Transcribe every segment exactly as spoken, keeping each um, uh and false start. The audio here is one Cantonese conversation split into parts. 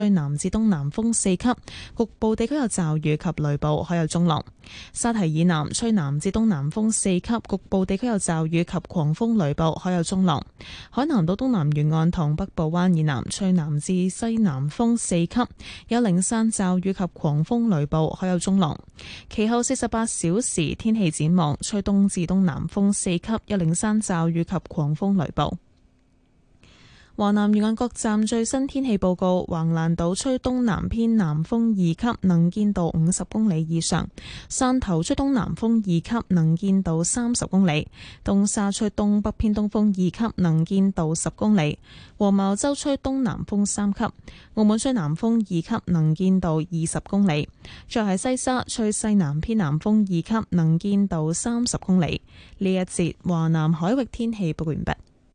吹南至東南風四級，局部地區有驟雨及雷暴，海有中浪。沙堤以南吹南至東南風四級，局部地區有驟雨及狂風雷暴，海有中浪。海南島東南沿岸同北部灣以南吹南至西南風四級，有零散驟雨及狂風雷暴，海有中浪。其後四十八小時天氣展望，吹東至東南風四級，有零散驟雨及狂風雷暴。華南沿岸各站最新天氣報告：橫瀾島吹東南偏南風二級，能見度五十公里以上；汕頭吹東南風二級，能見度三十公里；東沙吹東北偏東風二級，能見度十公里；黃茅洲吹東南風三級；澳門吹南風二級，能見度二十公里；再喺西沙吹西南偏南風二級，能見度三十公里。呢一節華南海域天氣報告完畢。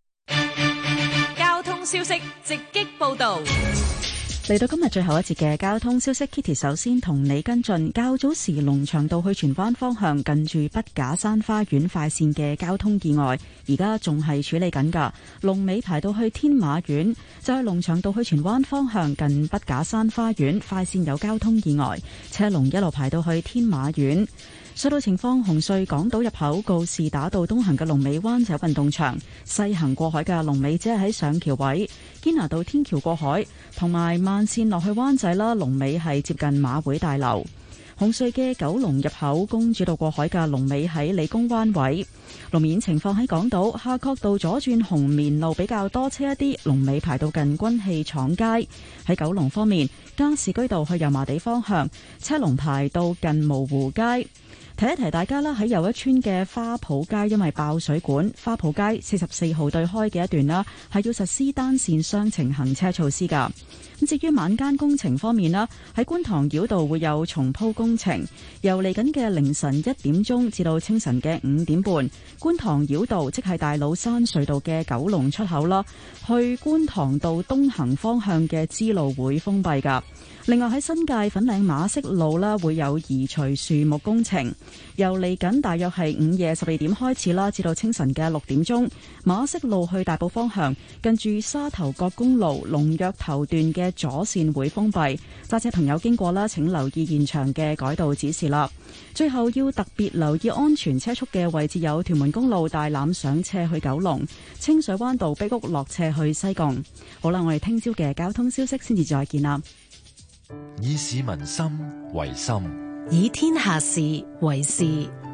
消息直擊報道， 嚟到今日最後一節嘅交通消息 ，Kitty 首先同你跟進較早時龍翔道去荃灣方向近住筆架山花園快線嘅交通意外，而家仲係處理緊㗎。龍尾排到去天馬苑，就係龍翔道去荃灣方向近筆架山花園快線有交通意外，車龍一路排到去天馬苑。隧道情況：紅隧港島入口告士打道東行嘅龍尾灣仔運動場，西行過海嘅龍尾只係喺上橋位；堅拿道天橋過海同埋慢線落去灣仔啦，龍尾係接近馬會大樓。紅隧嘅九龍入口公主道過海嘅龍尾喺理工灣位。路面情況喺港島夏慤道左轉紅棉路比較多車一啲，龍尾排到近軍器廠街。喺九龍方面，加士居道去油麻地方向車龍排到近蕪湖街。提一提大家啦，喺又一村嘅花圃街因為爆水管，花圃街四十四號對開嘅一段啦，係要實施單線雙程行車措施噶。咁至於晚間工程方面啦，喺觀塘繞道會有重鋪工程，由嚟緊嘅凌晨一點鐘至到清晨嘅五點半，觀塘繞道即係大老山隧道嘅九龍出口啦，去觀塘道東行方向嘅支路會封閉噶。另外喺新界粉嶺馬適路啦，會有移除樹木工程，由嚟緊大約係午夜十二點開始啦，至到清晨嘅六點鐘，馬適路去大埔方向近住沙頭角公路龍躍頭段嘅左線會封閉，揸車朋友經過啦，請留意現場嘅改道指示啦。最後要特別留意安全車速嘅位置有屯門公路大欖上斜去九龍、清水灣道碧屋落斜去西貢。好啦，我哋聽朝嘅交通消息先至再見啦。 以市民心為心， 以天下事為事。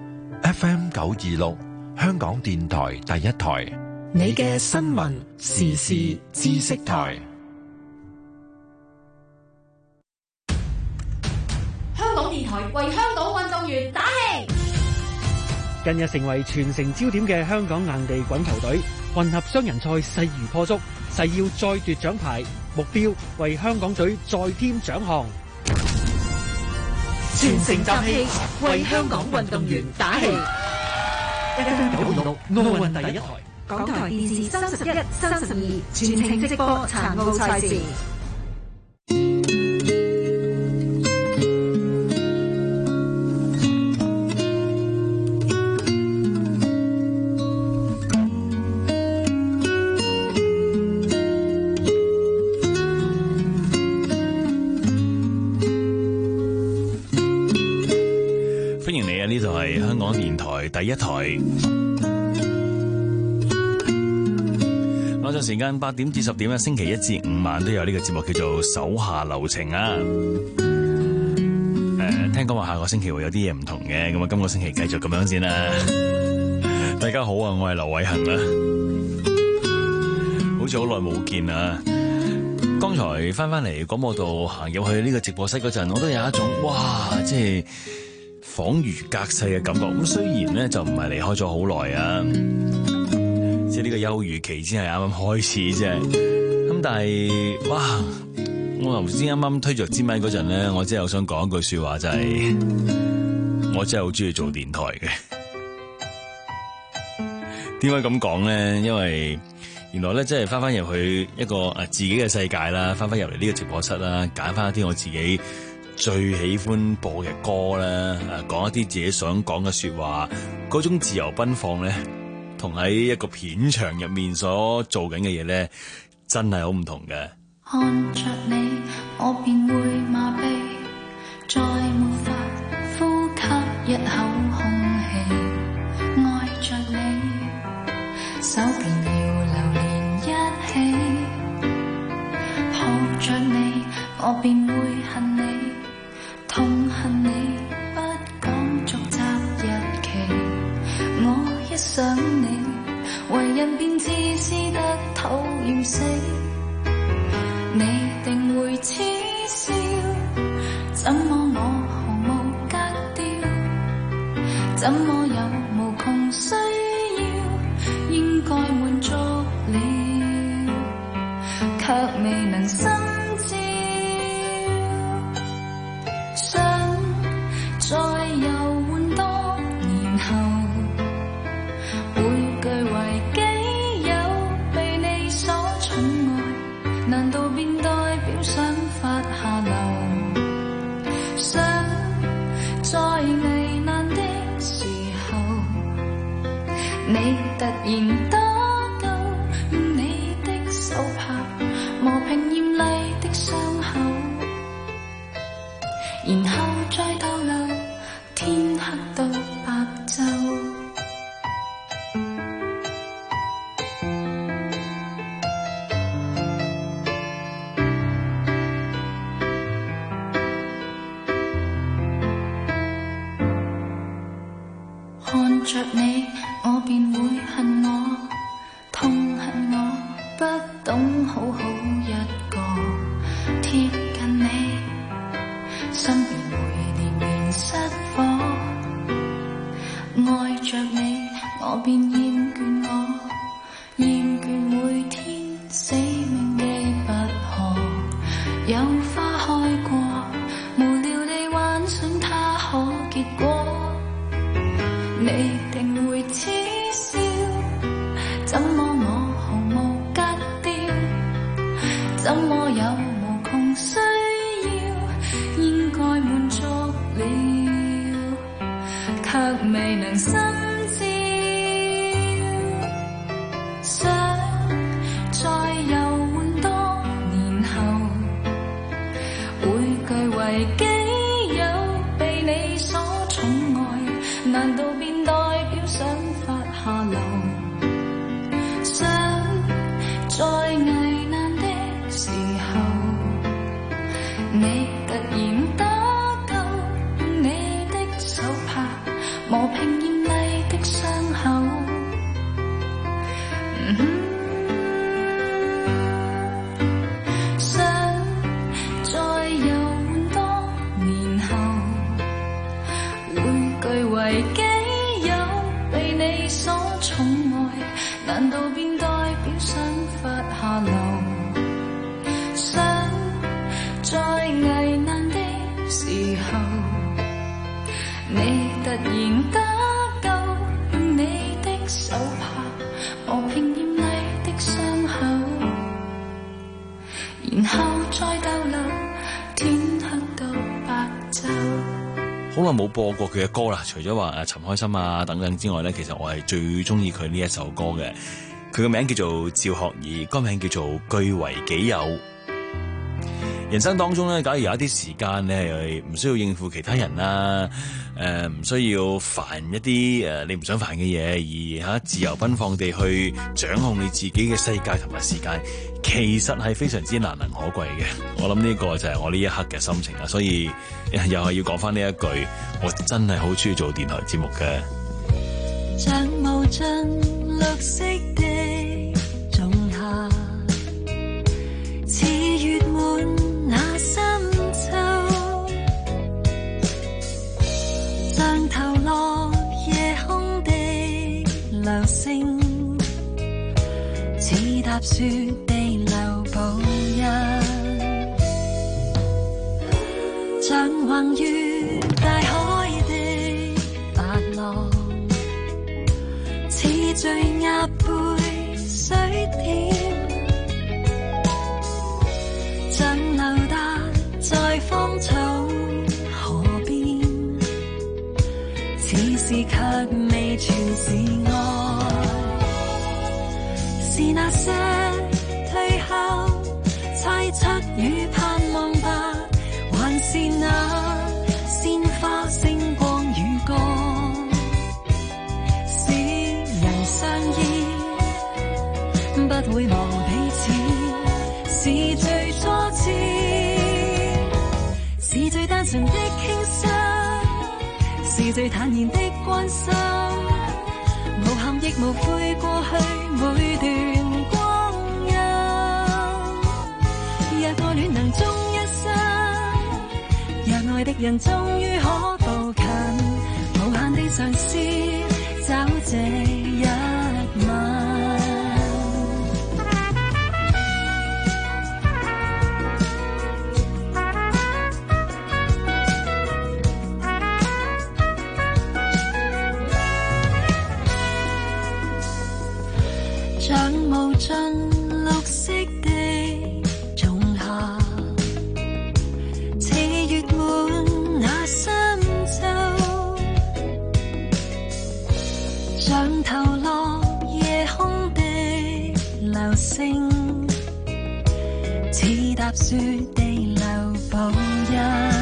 F M 九二六，香港電台第一台， 你嘅新聞時事知識台。 香港電台為香港運動員打氣。 近日成為全城焦點嘅香港硬地滾球隊混合雙人賽勢如破竹，誓要再奪獎牌，目標為香港隊再添獎項。 全城集氣，為香港運動員打氣。 一九二六奧運第一台， 港台電視三十一、三十二全程直播殘奧賽事。 呢度係香港電台第一台，晚上時間八點至十點，星期一至五晚都有呢個節目叫做手下留情啊。誒、呃，聽講話下個星期會有啲嘢唔同嘅，咁啊，今個星期繼續咁樣先啦。大家好啊，我係劉偉恒啦，好似好耐冇見啊。剛才翻翻嚟廣播道行入去呢個直播室嗰陣，我都有一種哇，即係恍如隔世嘅感覺。咁雖然咧就唔係離開咗好耐啊，即係呢個休漁期先係啱啱開始啫。咁但係哇，我頭先啱啱推着支咪嗰陣咧，我真係好想講一句說話，就係我真係好中意做電台嘅。點解咁講咧？因為原來咧，即係翻翻入去一個誒自己嘅世界啦，翻翻入嚟呢個直播室啦，揀翻一啲我自己最喜歡播嘅歌啦，誒，講一啲自己想講嘅說話，嗰種自由奔放咧，同喺一個片場入面所做緊嘅嘢咧，真係好唔同嘅。 看着你，我便會麻痹，再沒法呼吸一口空氣。愛着你，手便要流連一起，抱着你，我便會恨你，痛恨你，不講續集日期。我一想你，為人便自私得討厭死。你定會恥笑，怎麼我毫無格調，怎麼有無窮需要，應該滿足了，卻未能心照。想再遊玩多年後，會據為己有，被你所寵愛，難道便代表想發下流？想在危難的時候，你突然多到，用你的手帕磨平艷麗的傷口，然後再逗留，天黑到白晝。看着你，我便會恨我，痛恨我，不懂好好一個，貼近你，心便會連連失火。愛着你，我便厭倦我，厭倦每天死命嘅拔河。有花開過，無聊地幻想它可結果。你定會恥笑，怎麼我毫無格調，怎麼有無窮需要，應該滿足了，卻未能心照。想再遊玩多年後，會據為己有，被你所寵愛，難道便代表想發下流？想在危難的時候，你突然打救，用你的手帕磨平艷麗的傷口。嗯想再遊玩多年後，會據為己有，被你所寵愛，難道便代表想發下流？想在危難的時候，你突然打救，用你的手帕磨平艷麗的傷口，然後再逗留，天黑到白晝。 好耐冇播過佢嘅歌啦，除咗話誒尋開心啊等等之外咧，其實我係最中意佢呢一首歌嘅。佢嘅名叫做趙學而，歌名叫做據為己有。人生當中咧，假如有一啲時間你係唔需要應付其他人啦，誒、呃、唔需要煩一啲誒、呃、你唔想煩嘅嘢，而吓自由奔放地去掌控你自己嘅世界同埋時間，其實係非常之難能可貴嘅。我諗呢個就係我呢一刻嘅心情啦，所以又係要講翻呢一句，我真係好中意做電台節目嘅。 像無盡綠色的仲夏，似月滿那深秋，像投落夜空的流星，似踏雪地流步印，像橫越大海的白浪，似醉鴨背水點，像流達在芳草河邊，此時卻未全是愛，是那些退後猜測純的傾心，是最坦然的關心，無憾亦無悔過去每段光陰。若愛戀能終一生，若愛的人終於可步近，無限地嘗試找這一吻。像無盡綠色的仲夏，似月滿那深秋，像投落夜空的流星，似踏雪地留步印，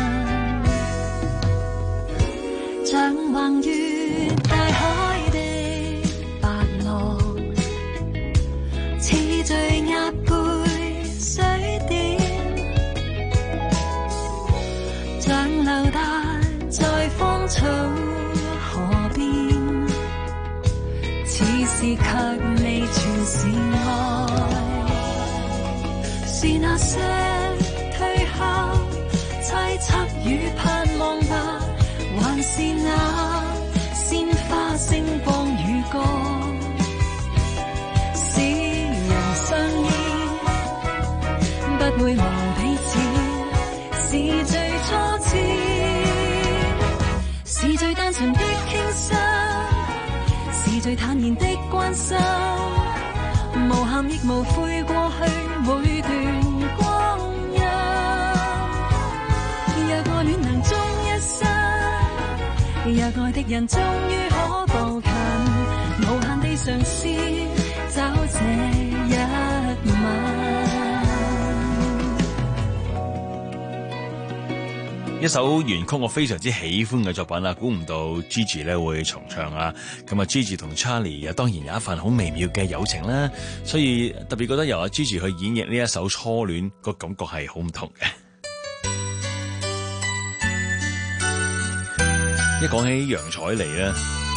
像橫越大海的白浪，似醉壓背水點，像流達在芳草河邊，此時卻未全是愛，是那些退後猜測與盼望吧，還是那鮮花星光與歌，相依不會忘彼此，是最初次，是最單純的傾心，是最坦然的關心，無憾亦無悔過去每段光陰。若愛戀能終一生，若愛的人終於可步近，無限地嘗試找這一一首原曲我非常之喜歡嘅作品啦，估唔到 Gigi 咧會重唱啊！咁啊 Gigi 同 Charlie 啊當然有一份好微妙嘅友情啦，所以特別覺得由阿 Gigi 去演繹呢一首初戀個感覺係好唔同嘅。一講起楊采妮咧，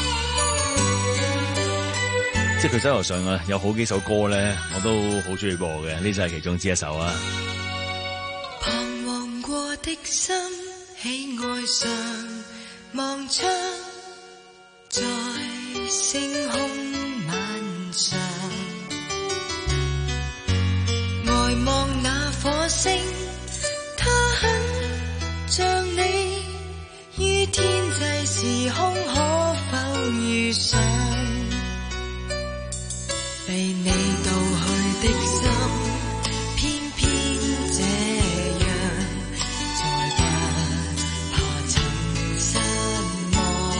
即係佢手頭上啊有好幾首歌咧，我都好中意播嘅，呢就係其中之一首啊。 彷徨過的心，喜愛上望窗，在星空晚上，呆望那火星，它很像你，於天際時空可否遇上？被你盜去的心，偏偏這樣，再不怕曾失望。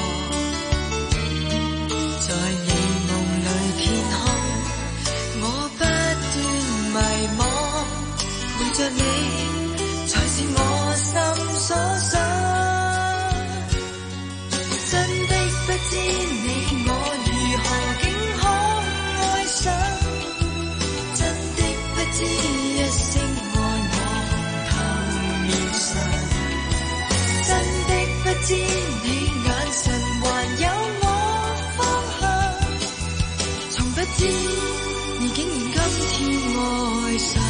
在你夢裏天空，我不斷迷惘，陪着你才是我心所想。真的不知你我如何竟可愛上，真的不知一聲愛我透面上，真的不知你眼神還有我方向，從不知你竟然今天愛上。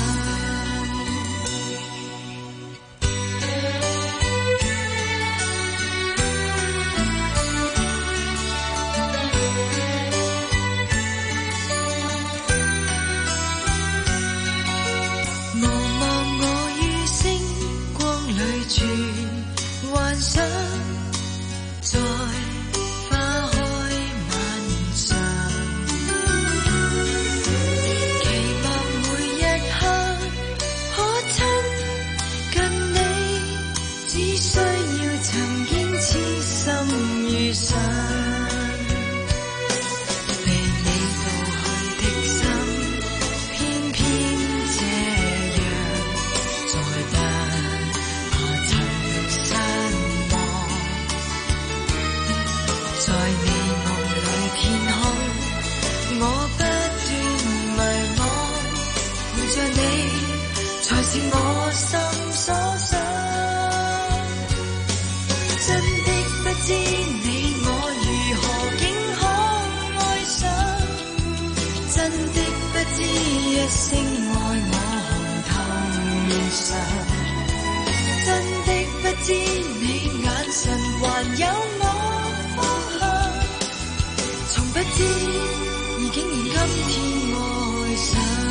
聲愛我紅頭上，真的不知你眼神還有我方向，從不知已經然今天愛上。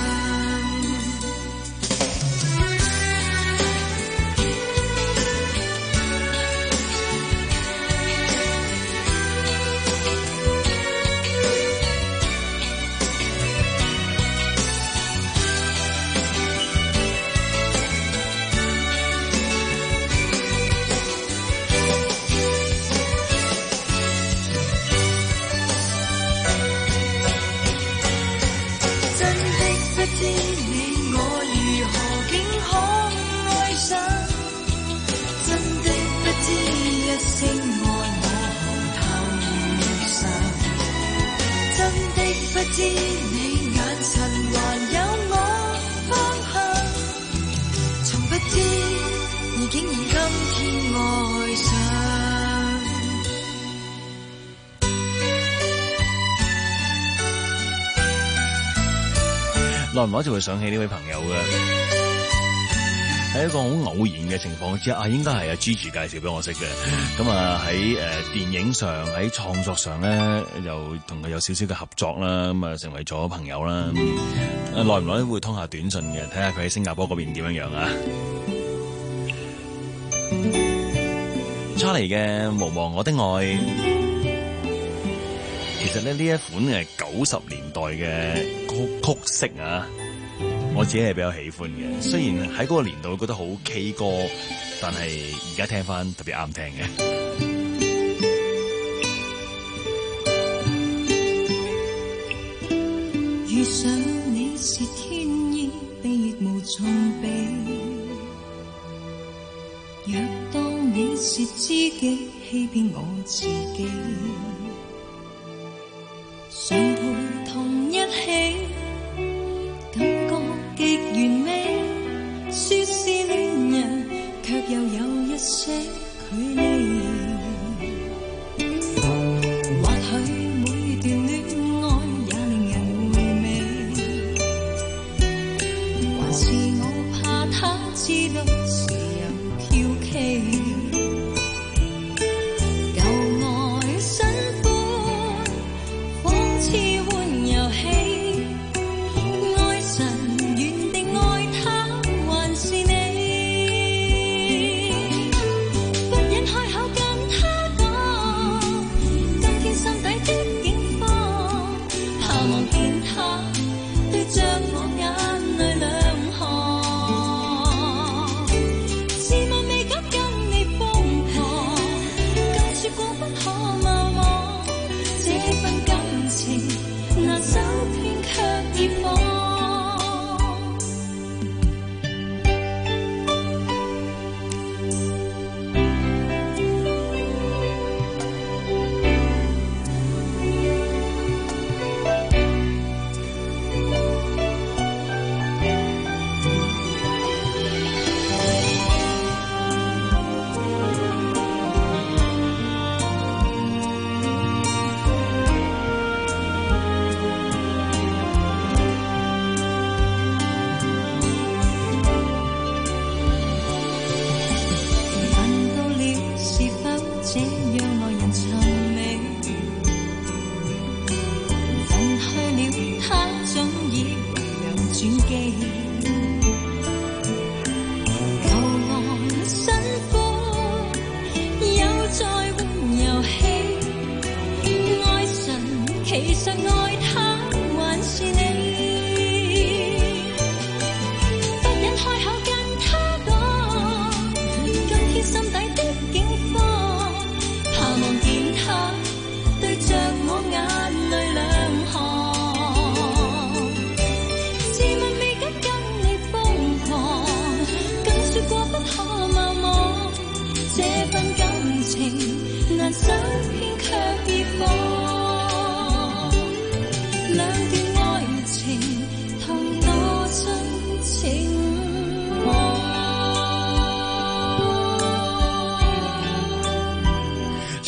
知你眼神還有我方向，從不知已經然今天愛上。 耐唔耐就會想起呢位朋友嘅，喺一個好偶然嘅情況之下，啊，應該係阿 Gigi 介紹俾我識嘅。咁啊喺誒電影上，喺創作上咧，又同佢有少少嘅合作啦，咁啊成為咗朋友啦。誒耐唔耐會通下短信嘅，睇下佢喺新加坡嗰邊點樣樣啊。Charlie 嘅《無忘我的愛》，其實咧呢一款係九十年代嘅曲曲式啊。我自己係比較喜歡嘅，雖然喺嗰個年代覺得好 K 歌，但係而家聽翻特別啱聽嘅。 遇上你是天意，避亦無從避。若當你是知己，欺騙我自己，常陪同一起。極完美，說是戀人，卻又有一些距離。或許每段戀愛也令人回味，還是我怕他知道時有蹺蹊。舊愛新歡，仿似玩遊戲。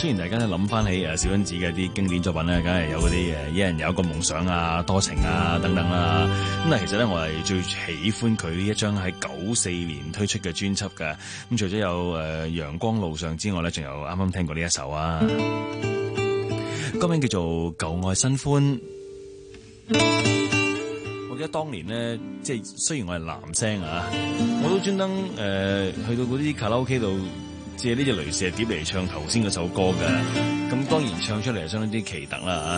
雖然大家都諗翻起誒小恩子嘅啲經典作品咧，梗係有嗰啲誒一人有一個夢想啊、多情啊等等啦。咁但係其實咧，我係最喜歡佢呢一張喺九四年推出嘅專輯嘅。咁除咗有誒陽光路上之外咧，仲有啱啱聽過呢一首啊，歌名叫做舊愛新歡。我記得當年咧，即係雖然我係男聲啊，我都專登誒去到嗰啲卡拉 OK 度借呢隻雷射碟嚟唱頭先嗰首歌嘅。咁當然唱出嚟係相當之奇特啦啊！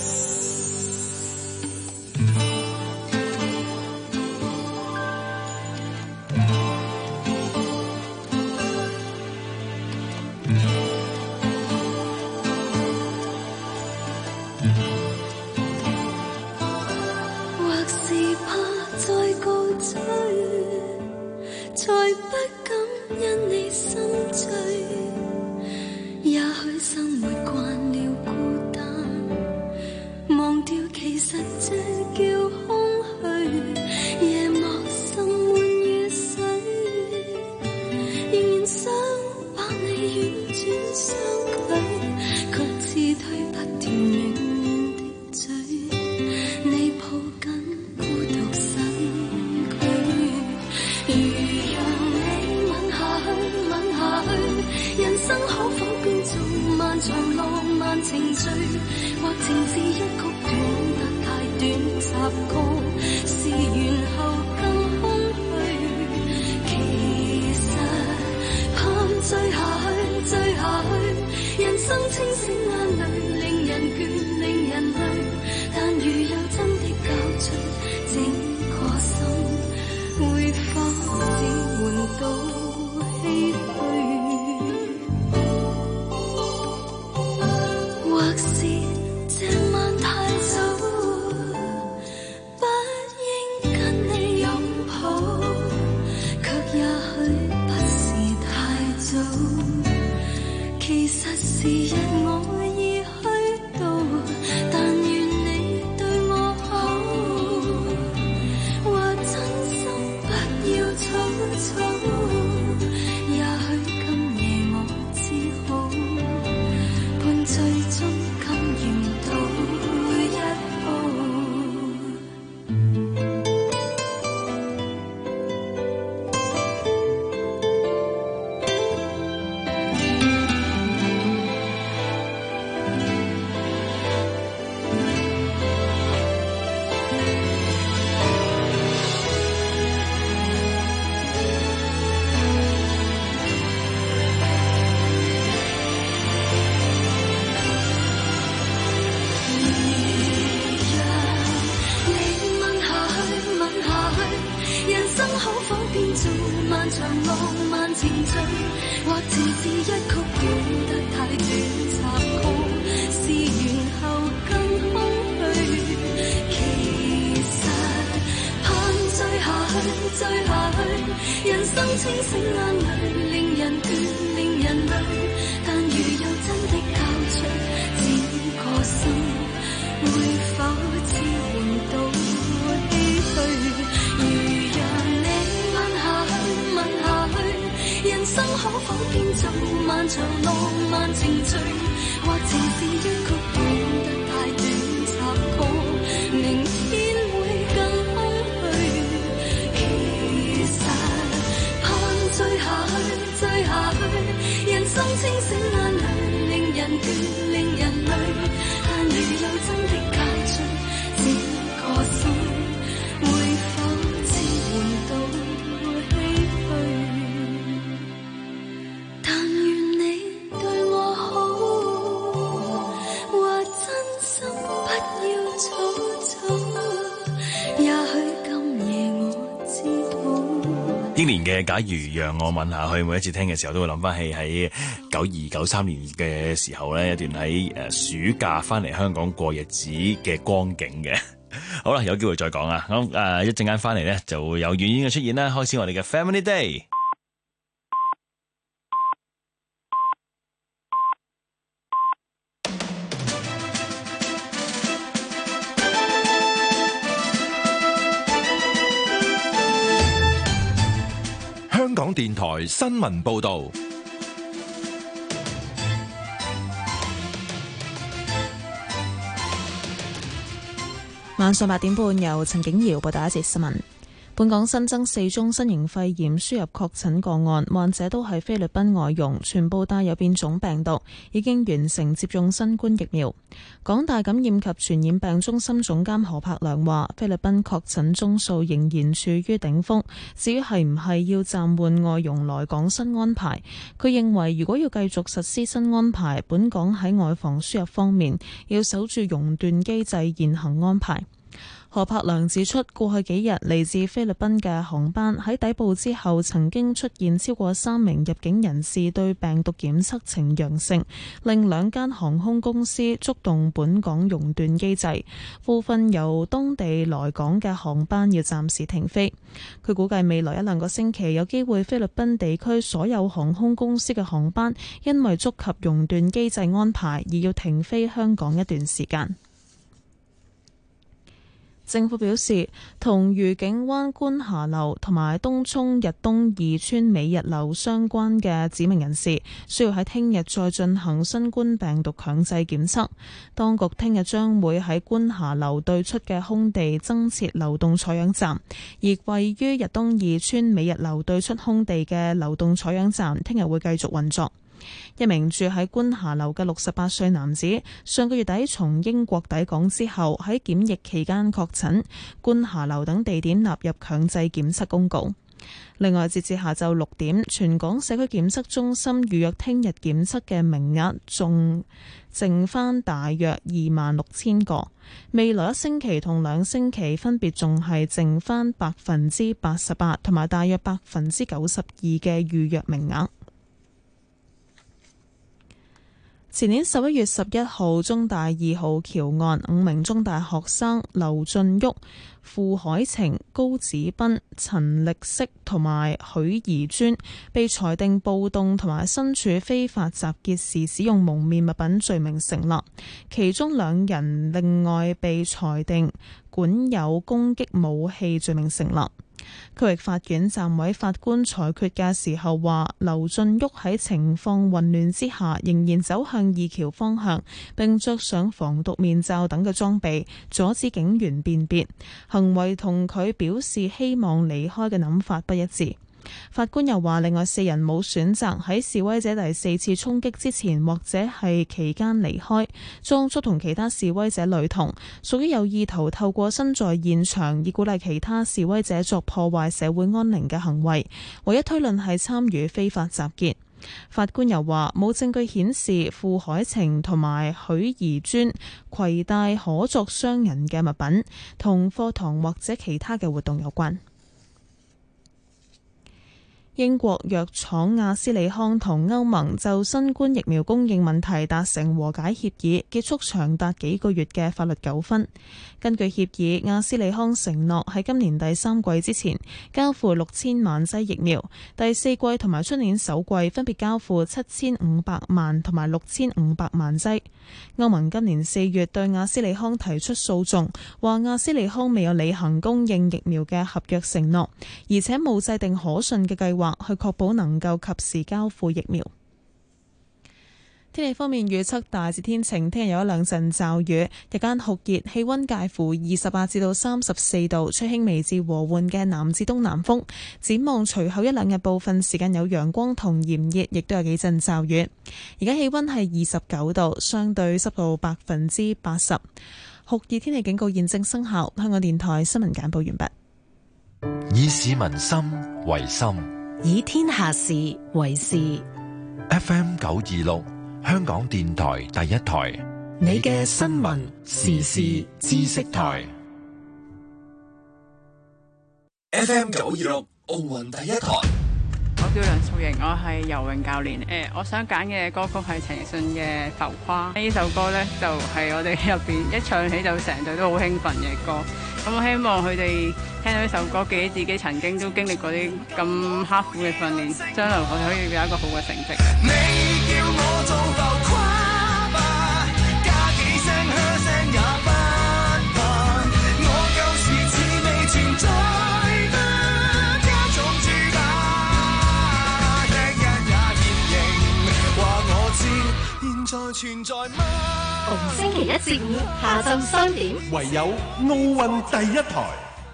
英年嘅假如讓我吻下去，每一次聽嘅時候都會諗翻起喺九二九三年嘅時候呢一段喺誒暑假翻嚟香港過日子嘅光景嘅。好啦，有機會再講啊！咁誒一陣間翻嚟呢就會有婉婉嘅出現啦，開始我哋嘅 Family Day。 香港電台新聞報道。 晚上八點半，由陳景瑤報道一節新聞。本港新增四宗新型肺炎輸入確診個案，患者都係菲律賓外傭，全部帶有變種病毒，已經完成接種新冠疫苗。港大感染及傳染病中心總監何柏良話，菲律賓確診宗數仍然處於頂峰，至於係唔係要暫緩外傭來港新安排，佢認為如果要繼續實施新安排，本港喺外防輸入方面要守住熔斷機制現行安排。何柏良指出，過去幾日嚟自菲律賓嘅航班喺抵埗之後，曾經出現超過三名入境人士對病毒檢測呈陽性，令兩間航空公司觸動本港熔斷機制，部分由當地來港嘅航班要暫時停飛。佢估計未來一兩個星期有機會菲律賓地區所有航空公司嘅航班因為觸及熔斷機制安排而要停飛香港一段時間。政府表示，同愉景灣觀霞樓同埋東涌日東二村美日樓相關嘅指明人士，需要喺聽日再進行新冠病毒強制檢測。當局聽日將會喺觀霞樓對出嘅空地增設流動採樣站，而位於日東二村美日樓對出空地嘅流動採樣站，聽日會繼續運作。一名住喺觀霞樓嘅六十八歲男子，上個月底從英國抵港之後，喺檢疫期間確診，觀霞樓等地點納入強制檢測公告。另外，截至下晝六點，全港社區檢測中心預約聽日檢測嘅名額仲剩返大約二萬六千個，未來一星期同兩星期分別仲係剩返百分之八十八同埋大約百分之九十二嘅預約名額。前年十一月十一號，中大二號橋岸五名中大學生劉俊旭、傅海晴、高子斌、陳力色同埋許宜尊被裁定暴動同埋身處非法集結時使用蒙面物品罪名成立，其中兩人另外被裁定管有攻擊武器罪名成立。區域法院暫委法官裁決嘅時候話，劉俊旭喺情況混亂之下仍然走向二橋方向，並着上防毒面罩等嘅裝備，阻止警員辨別，行為同佢表示希望離開嘅諗法不一致。法官又話，另外四人冇選擇喺示威者第四次衝擊之前或者係期間離開，裝束同其他示威者類同，屬於有意圖透過身在現場以鼓勵其他示威者作破壞社會安寧嘅行為，唯一推論係參與非法集結。法官又話，冇證據顯示傅海晴同埋許宜尊攜帶可作傷人嘅物品，同課堂或者其他嘅活動有關。英國藥廠阿斯利康同歐盟就新冠疫苗供應問題達成和解協議，結束長達幾個月嘅法律糾紛。根據協議，阿斯利康承諾喺今年第三季之前交付六千萬劑疫苗，第四季同埋出年首季分別交付七千五百萬同埋六千五百萬劑。歐盟今年四月對阿斯利康提出訴訟，話阿斯利康未有履行供應疫苗嘅合約承諾，而且冇制定可信嘅計劃去確保能夠及時交付疫苗。天氣方面預測大致天晴，聽日有一兩陣驟雨，日間酷熱，氣溫介乎二十八至到三十四度，吹輕微至和緩嘅南至東南風。展望隨後一兩日部分時間有陽光同炎熱，亦都有幾陣驟雨。而家氣溫係二十九度，相對濕度百分之八十。酷熱天氣警告現正生效。香港電台新聞簡報完畢。 以市民心為心， 以天下事為事。 F M 九二六。香港電台第一台， 你嘅新聞時事知識台。F M 九二六奧運第一台。 我叫梁素瑩，我係游泳教練。誒、呃，我想揀嘅歌曲係陳奕迅嘅《浮誇》。呢首歌呢，就係、是、我哋入邊一唱起就成隊都好興奮嘅歌。咁我希望佢哋聽到呢首歌，記起自己曾經都經歷過啲咁刻苦嘅訓練，將來我哋可以有一個好嘅成績。你叫我做浮誇吧，加幾聲噓聲也不怕，我舊時似未存在的加種主打，聽日也現形，話我知現在存在嗎？ 逢星期一至五下晝三點， 唯有奧運第一台。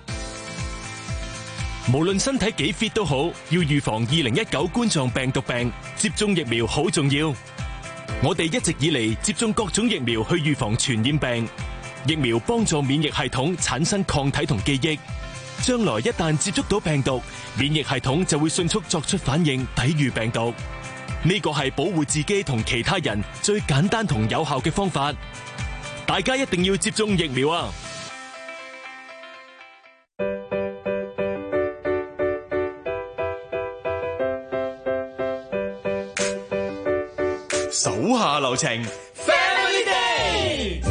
無論身體幾 fit 都好，要預防二零一九冠狀病毒病，接種疫苗好重要。我哋一直以嚟接種各種疫苗去預防傳染病，疫苗幫助免疫系統產生抗體同記憶，將來一旦接觸到病毒，免疫系統就會迅速作出反應，抵禦病毒。呢個係保護自己同其他人最簡單同有效嘅方法，大家一定要接種疫苗啊！ 手下留情 ，Family Day。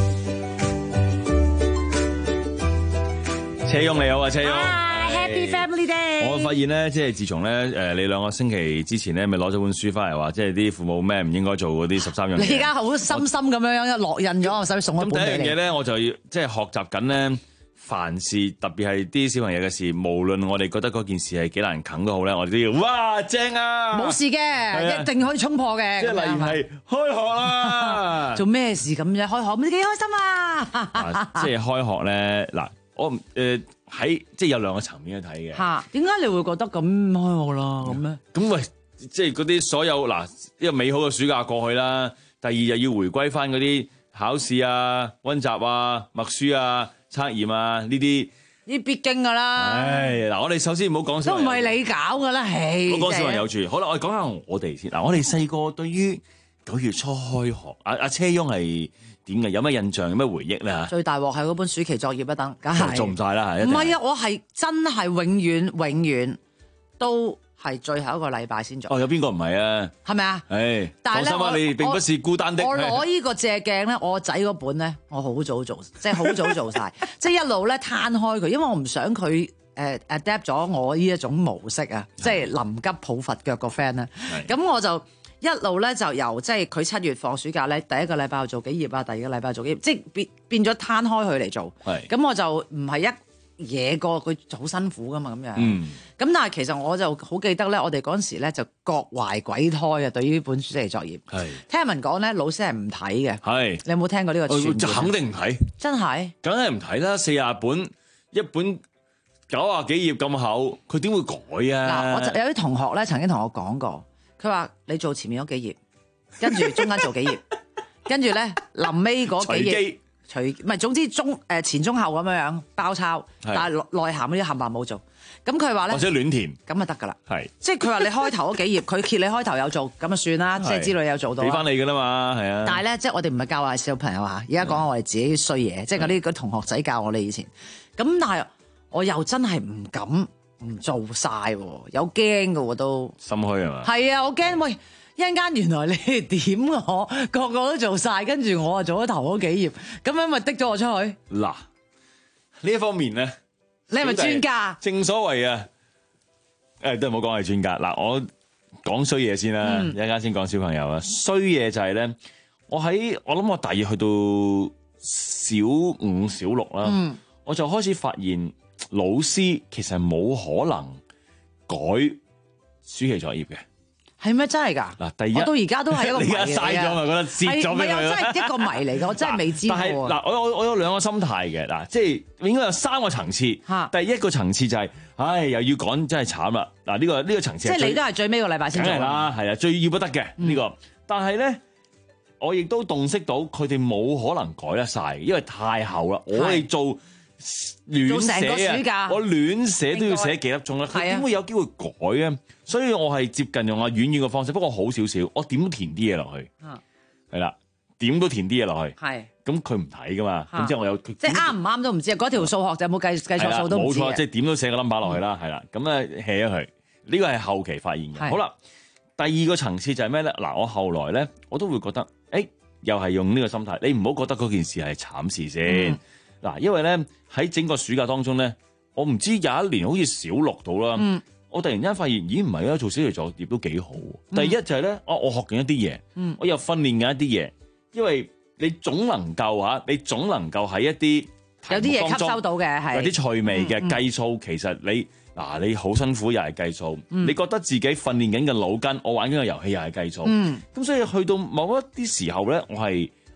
車翁你好啊，車翁。 Happy Family Day！ 我發現咧，即係自從咧，誒，你兩個星期之前咧，咪攞咗本書翻嚟話，即係啲父母咩唔應該做嗰啲十三樣嘢。 你而家好深深咁樣樣落印咗，我使唔使送一本俾你？ 咁第一樣嘢咧，我就要即係學習緊咧，凡事特別係啲小朋友嘅事，無論我哋覺得嗰件事係幾難啃都好咧，我哋都要哇正啊！ 冇事嘅，一定可以衝破嘅。 即係例如係開學啦， 做咩事咁啫？開學唔知幾開心啊！ 即係開學咧，嗱，我誒。喺即係有兩個層面去睇嘅。 嚇，點解你會覺得咁開學啦咁咧？ 咁喂，即係嗰啲所有嗱，一個美好嘅暑假過去啦。第二又要回歸翻嗰啲考試啊、溫習啊、默書啊、測驗啊呢啲。 呢必經㗎啦。 唉，嗱，我哋首先唔好講小朋友。 都唔係你搞㗎啦，係。 唔好講小朋友住。好啦，我哋講下我哋先。嗱，我哋細個對於九月初開學，阿阿車翁係點嘅？有咩印象？有咩回憶咧？ 最大鑊係嗰本暑期作業啊，等梗係做唔晒啦，係。 唔係啊，我係真係永遠永遠都係最後一個禮拜先做。 哦，有邊個唔係啊？ 係咪啊？ 誒， 但係咧， 放心啊，你並不是孤單的。 我攞呢個借鏡咧，我仔嗰本咧，我好早做，即係好早做晒，即係一路咧攤開佢，因為我唔想佢誒 adapt 咗我呢一種模式啊，即係臨急抱佛腳個 friend 咧。咁我就一路咧就由即係佢七月放暑假咧，第一個禮拜又做幾頁啊，第二個禮拜做幾頁，即係變變咗攤開佢嚟做。咁我就唔係一嘢過，佢好辛苦噶嘛咁樣。咁、嗯、但係其實我就好記得咧，我哋嗰陣時咧就各懷鬼胎啊，對於本暑期作業。聽聞講咧，老師係唔睇嘅。係你有冇聽過呢個傳言？ 就肯定唔睇。真係？梗係唔睇啦！四廿本一本九廿幾頁咁厚，佢點會改啊？ 嗱，我有啲同學咧曾經同我講過。佢話：你做前面嗰幾頁，跟住中間做幾頁，跟住咧臨尾嗰幾頁，隨唔係總之中誒前中後咁樣樣包抄，但係內涵嗰啲冚唪唥冇做。咁佢話咧， 或者亂填， 咁啊得㗎啦。 係， 即係佢話你開頭嗰幾頁，佢揭你開頭有做，咁啊算啦，即係之類有做到。 俾翻你㗎啦嘛，係啊。 但係咧，即係我哋唔係教壞小朋友嚇，而家講下我哋自己衰嘢，即係嗰啲嗰同學仔教我哋以前。咁但係我又真係唔敢。唔做晒喎，有驚嘅喎都心虛係嘛？係啊，我驚喂一陣間原來你哋點我個個都做晒，跟住我啊做咗頭嗰幾頁，咁樣咪滴咗我出去。 嗱呢一方面咧， 你係咪專家？ 正所謂啊，誒都唔好講係專家。嗱，我講衰嘢先啦，一陣間先講小朋友啊。衰嘢就係咧，我喺我諗我大約去到小五小六啦，嗯、我就開始發現。老師其實冇可能改暑期作業嘅， 係咩真係㗎？嗱，第一我到而家都係一個謎嚟嘅。你而家嘥咗咪覺得蝕咗俾佢？真係一個謎嚟嘅，我真係未知過。但係嗱，我我我有兩個心態嘅嗱，即係應該有三個層次。第一個層次就係、是，唉，又要趕，真係慘啦！嗱，呢個呢個層次，即係你都係最尾個禮拜先做啦，係啊，最要不得嘅呢、嗯呢個。但係咧，我亦都洞悉到佢哋冇可能改得晒，因為太厚啦。我哋做。亂寫啊！我亂寫都要寫幾粒鐘啦，佢點會有機會改啊？所以我係接近用阿婉婉嘅方式，不過好少少，我點都填啲嘢落去，係啦，點都填啲嘢落去，係咁佢唔睇噶嘛，咁即係我有即係啱唔啱都唔知啊！嗰條數學就有冇計計錯數都唔知冇錯，即係點都寫個 number 落去啦，係啦，咁咧 hea 咗佢，呢個係後期發現嘅。好啦，第二個層次就係咩咧？嗱，我後來咧，我都會覺得，誒，又係用呢個心態，你唔好覺得嗰件事係慘事先。嗱，因為咧喺整個暑假當中咧，我唔知有一年好似小六到啦，嗯、我突然間發現，咦唔係啊，做暑期作業都幾好。嗯、第一就係咧，哦，我學緊一啲嘢，嗯、我又訓練緊一啲嘢，因為你總能夠嚇，你總能夠喺一啲有啲嘢吸收到嘅，係有啲趣味嘅、嗯、計數，其實你嗱你好辛苦又係計數，嗯、你覺得自己訓練緊嘅腦筋，我玩緊個遊戲又係計數，咁、嗯、所以去到某一啲時候咧，我係啊。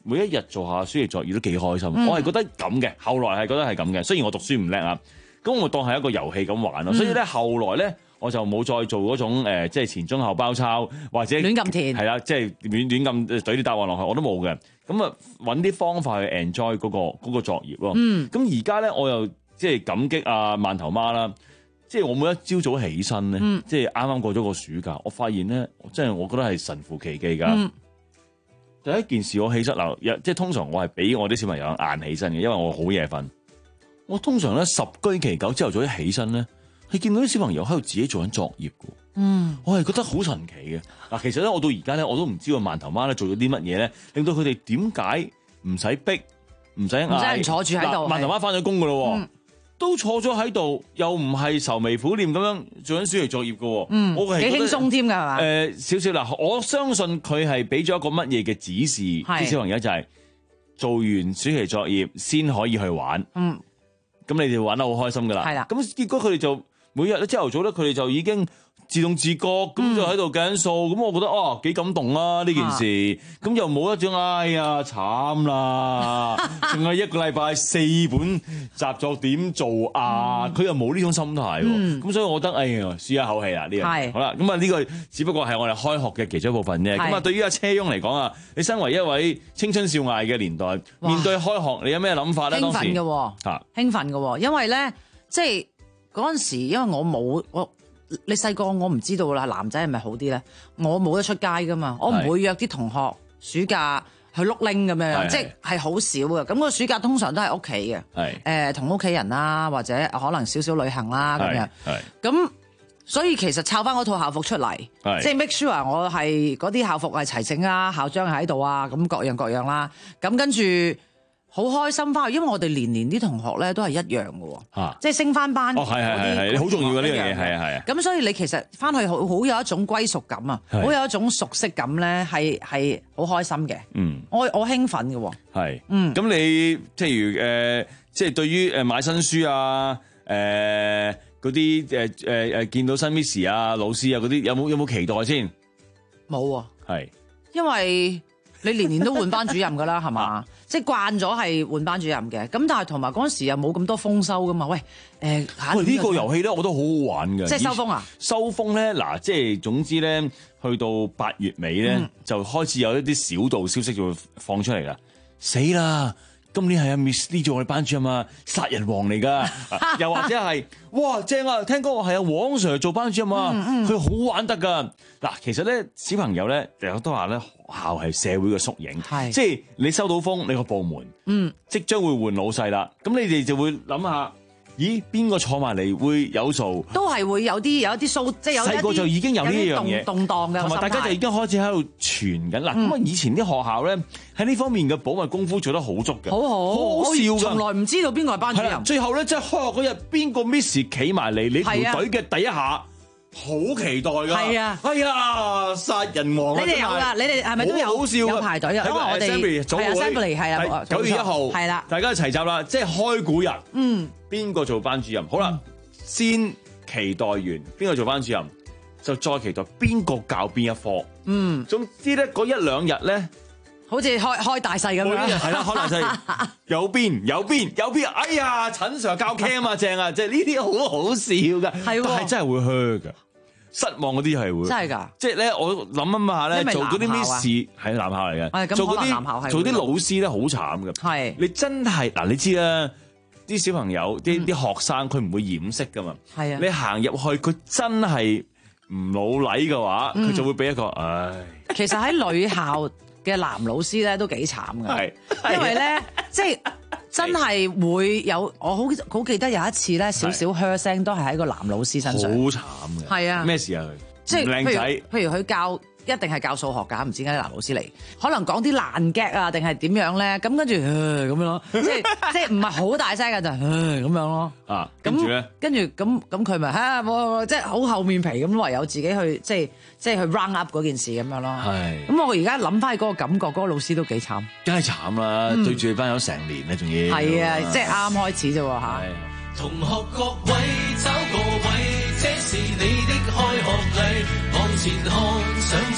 每一日做下暑期作業都幾開心。 嗯、 我係覺得咁嘅，後來係覺得係咁嘅。雖然我讀書唔叻啊，咁我當係一個遊戲咁玩咯。 嗯、 所以咧後來咧我就冇再做嗰種、呃、即係前中後包抄或者亂咁填， 係啦，即係亂亂咁懟啲答案落去，我都冇嘅。咁啊揾啲方法去 enjoy 嗰、嗰個嗰個作業咯。咁而家咧我又即係感激阿饅頭媽啦。即係我每一朝早起身咧，嗯、即係啱啱過咗個暑假，我發現咧，即係我覺得係神乎其技㗎。嗯、第一件事我起身嗱，即係通常我係俾我啲小朋友晏起身嘅，因為我好夜瞓。我通常咧十居其九朝頭早一起身咧，係見到啲小朋友喺度自己做緊作業㗎。嗯，我係覺得好神奇嘅。嗱，其實咧我到而家咧我都唔知個饅頭媽咧做咗啲乜嘢咧，令到佢哋點解唔使逼，唔使嗌， 唔使人坐住喺度。 饅頭媽翻咗工㗎咯。嗯都坐咗喺度，又唔係愁眉苦臉咁樣做緊暑期作業嘅喎。嗯，我係幾輕鬆添㗎係嘛？ 誒少少啦，我相信佢係俾咗一個乜嘢嘅指示，啲小朋友就係做完暑期作業先可以去玩。嗯，咁你哋玩得好開心㗎啦。係啦，咁結果佢哋就每日咧朝頭早咧，佢哋就已經自動自覺咁就喺度計緊數，咁、嗯、我覺得哦幾感動啊呢件事，咁、啊、又冇一種哎呀慘啦，仲係一個禮拜四本習作點做啊，佢、嗯、又冇呢種心態，咁、嗯、所以我覺得哎呀舒一口氣啦呢樣，好啦，咁啊呢個只不過係我哋開學嘅其中一部分啫，咁啊對於阿車翁嚟講啊，你身為一位青春少艾嘅年代，面對開學，你有咩諗法咧？ 興奮嘅，吓興奮嘅，因為咧即係嗰陣時，因為我冇我。你細個我唔知道啦，男仔係咪好啲咧？我冇得出街噶嘛，我唔會約啲同學暑假去碌拎咁樣，即係好少嘅。咁個暑假通常都係屋企嘅，誒同屋企人啦，或者可能少少旅行啦咁樣。咁所以其實抄翻嗰套校服出嚟，即係 make sure 我係嗰啲校服係齊整啊，校章係喺度啊，咁各樣各樣啦。咁跟住。好開心翻去，因為我哋年年啲同學咧都係一樣嘅喎，啊、即係升翻班。哦，係係係係，好重要嘅呢樣嘢，係啊係啊。咁所以你其實翻去好好有一種歸屬感啊，好有一種熟悉感咧，係係好開心嘅。嗯，我我興奮嘅喎。係，嗯。咁你譬如誒、呃，即係對於誒買新書啊，誒嗰啲誒誒誒見到新 Miss 啊、老師啊嗰啲，有冇有冇期待先？冇啊。係，因為你年年都換班主任㗎啦，係嘛？即係慣咗係換班主任嘅，咁但係同埋嗰陣時又冇咁多豐收噶嘛。喂，誒、呃，喂，呢、這個遊戲咧，我都好好玩嘅。即係收風啊！收風咧，嗱，即係總之咧，去到八月尾咧，嗯、就開始有一啲小道消息就會放出嚟啦。死啦！今年係阿 Miss Lee 做我哋班主任啊，殺人王嚟噶。又或者係，哇，正啊！聽講話係阿黃 Sir 做班主任啊，佢、嗯嗯、好玩得噶。嗱，其實咧，小朋友咧，有都話咧，學校係社會嘅縮影，係即係你收到風，你個部門，嗯，即將會換老細啦。咁你哋就會諗下，咦，邊個坐埋嚟會有數？都係會有啲有一啲數，即係有細個就已經有呢樣嘢動盪嘅，同埋大家就已經開始喺度傳緊嗱。咁啊、嗯，以前啲學校咧喺呢方面嘅保密功夫做得好足嘅，好好好好笑㗎。從來唔知道邊個係班主任。最後咧，即係開學嗰日，邊個 Miss 企埋嚟，你條隊嘅第一下。好期待㗎！係啊！哎呀，殺人王！你哋有㗎？你哋係咪都有好笑有排隊啊？因為我哋係 Assembly 係啊，九月一號係啦，大家齊集啦，即係開估日。嗯，邊個做班主任？好啦，先期待完邊個做班主任，就再期待邊個教邊一科。嗯，總之咧嗰一兩日咧，好似開開大細咁樣。係啦，開大細。有邊有邊有邊？哎呀，陳 Sir 教 Cam 啊，正啊！即係呢啲好好笑㗎，係但係真係會 hurt 㗎。失望嗰啲係會真係㗎，即係咧我諗諗下咧，做嗰啲 Miss 係男校嚟嘅，做嗰啲做啲老師咧好慘嘅。係你真係嗱，你知啦，啲小朋友啲啲學生佢唔會掩飾㗎嘛。係啊，你行入去佢真係唔老禮嘅話，佢就會俾一個唉。其實喺女校嘅男老師咧都幾慘㗎，係因為咧即係。真係會有，我好好記得有一次咧，少少噓聲都係喺個男老師身上，好慘嘅。係啊，咩事啊佢？即係靚仔，譬如佢教一定係教數學㗎，唔知點解男老師嚟，可能講啲爛 gag 啊，定係點樣咧？咁跟住咁樣咯，即係即係唔係好大聲㗎就咁樣咯。啊，跟住咧，跟住咁咁佢咪嚇，即係好厚面皮咁，唯有自己去即係即係去 round up 嗰件事咁樣咯。係。咁我而家諗翻嗰個感覺，嗰個老師都幾慘。梗係慘啦，對住你班友成年咧，仲要。係啊，即係啱開始啫喎嚇。同學各位找個位，這是你的開學禮，往前看，想像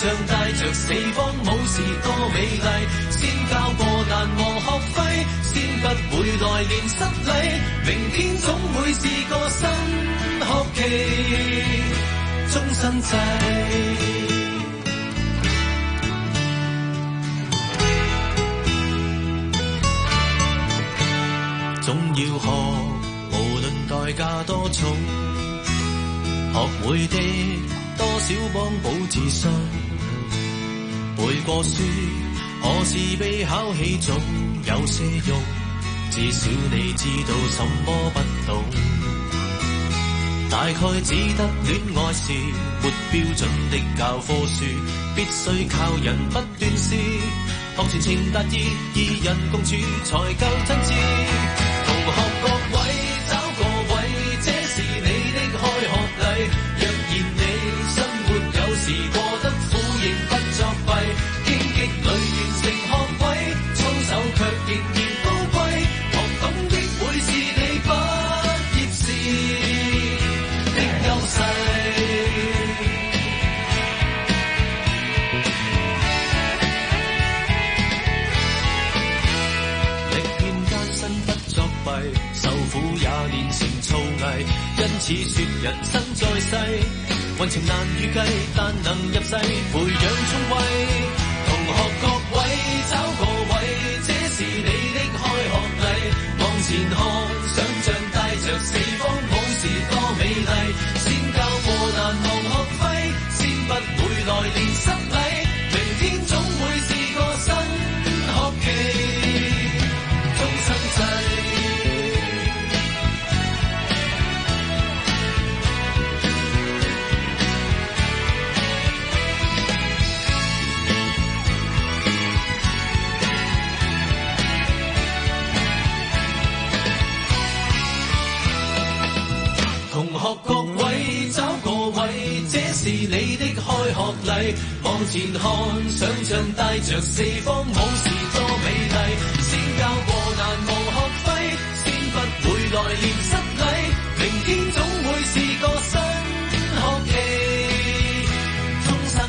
像帶着四方武士多美麗，先交過難忘學費，先不會來年失禮，明天總會是個新學期，終身制。總要學，無論代價多重，學會的多少幫補自信。背過書，何時被考起總有些用，至少你知道什麼不懂。大概只得戀愛是沒標準的教科書，必須靠人不斷試，學全情達意，二人共處才夠真摯。同學各位找個位，這是你的開學禮。若然你生活有時過得苦，仍不作弊，荊棘裏完成學位，操守卻仍然高貴，學懂的會是你畢業時的優勢。受苦也練成造詣，因此說人生在世，運程難預計，但能入世培養聰慧。同學各位找個位，這是你的開學禮。往前看，想像帶着四方武士多美麗，先交過難忘學費，先不會來年失禮，明天總會是個新學期，終身制。同學各位找個位，這是你的開學禮。往前看，想像帶着四方武士多美麗，先交過難忘學費，先不會來年失禮，明天總會是個新學期，終身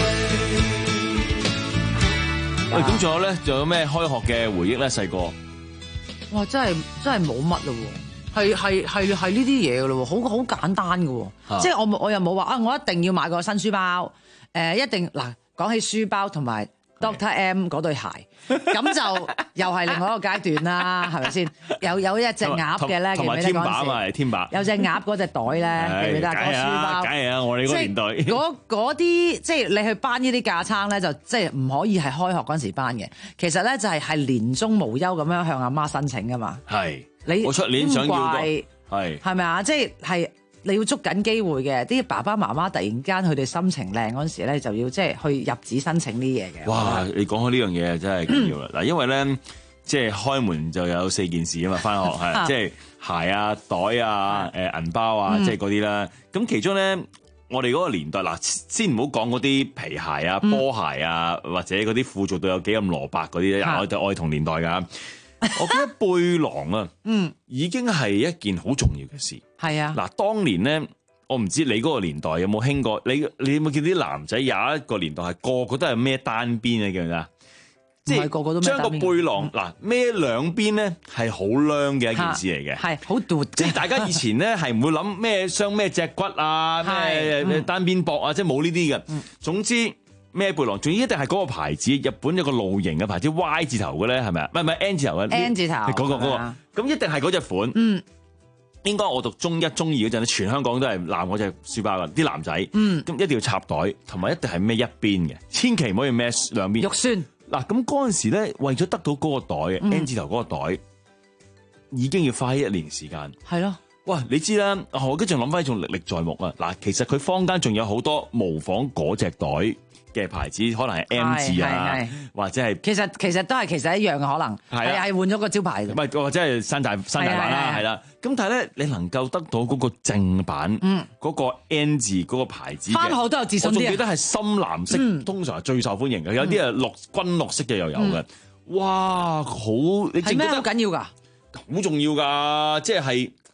制。 喂，咁仲有咧？仲有咩開學嘅回憶咧？細個， 哇！真係真係冇乜咯喎。係係係係呢啲嘢嘅咯喎，好好簡單嘅喎，啊、即係我我又冇話啊，我一定要買個新書包，誒、呃、一定嗱講起書包同埋 Doctor M 嗰對鞋，咁就又係另外一個階段啦，係咪先？有有一隻鴨嘅咧，記唔記得嗰陣時？ 天白有隻鴨嗰隻袋咧，記唔記得？個書包， 梗係啊！我哋嗰年代， 嗰嗰啲即係你去搬呢啲架撐咧，就即係唔可以係開學嗰陣時搬嘅。其實咧就係係年中無休咁樣向阿媽申請噶嘛。係。你我出年想要個係係咪啊？即係係你要捉緊機會嘅，啲爸爸媽媽突然間佢哋心情靚嗰陣時咧，就要即係去入紙申請啲嘢嘅。 哇！你講開呢樣嘢真係緊要啦！嗱、嗯，因為咧即係開門就有四件事啊嘛，返學係即係鞋啊、袋啊、誒銀包啊，即係嗰啲啦。咁其中咧，我哋嗰個年代嗱，先唔好講嗰啲皮鞋啊、波鞋啊，或者嗰啲褲做到有幾咁蘿蔔嗰啲咧，我哋我哋同年代㗎。我覺得背囊啊，嗯，已經係一件好重要嘅事。係啊，嗱，當年咧，我唔知你嗰個年代有冇興過，你你有冇見啲男仔有一個年代係個個都係孭單邊嘅，記唔記得？即係個個都將個背囊嗱孭兩邊咧係好娘嘅一件事嚟嘅，係好奪。即係大家以前咧係唔會諗咩傷咩脊骨啊，咩咩單邊膊啊，即係冇呢啲嘅。總之。咩背囊？仲要一定係嗰個牌子，日本有個露營嘅牌子 Y 字頭嘅咧，係咪啊？唔係唔係 N 字頭嘅 N 字頭， 嗰、嗰個嗰、嗰個，咁一定係嗰隻款。嗯，應該我讀中一、中二嗰陣咧，全香港都係攬嗰隻書包嘅，啲男仔。嗯，咁一定要插袋，同埋一定係孭一邊嘅，千祈唔可以孭兩邊。肉酸嗱，咁嗰陣時咧，為咗得到嗰個袋、嗯、N 字頭嗰個袋，已經要花一年時間。係咯。哇！你知啦，我跟住諗翻仲歷歷在目啊！嗱，其實佢坊間仲有好多模仿嗰隻袋嘅牌子，可能係 M 字啊，或者係其實其實都係其實一樣嘅，可能係係換咗個招牌，唔係或者係山寨山寨版啦，係啦。咁但係咧，你能夠得到嗰個正版，嗯，嗰個 N 字嗰個牌子，翻學都有自信啲。我仲記得係深藍色，嗯、通常係最受歡迎嘅，有啲係綠軍綠色嘅又有嘅。嗯、哇！好，你係咩好緊要㗎？好重要㗎，即係。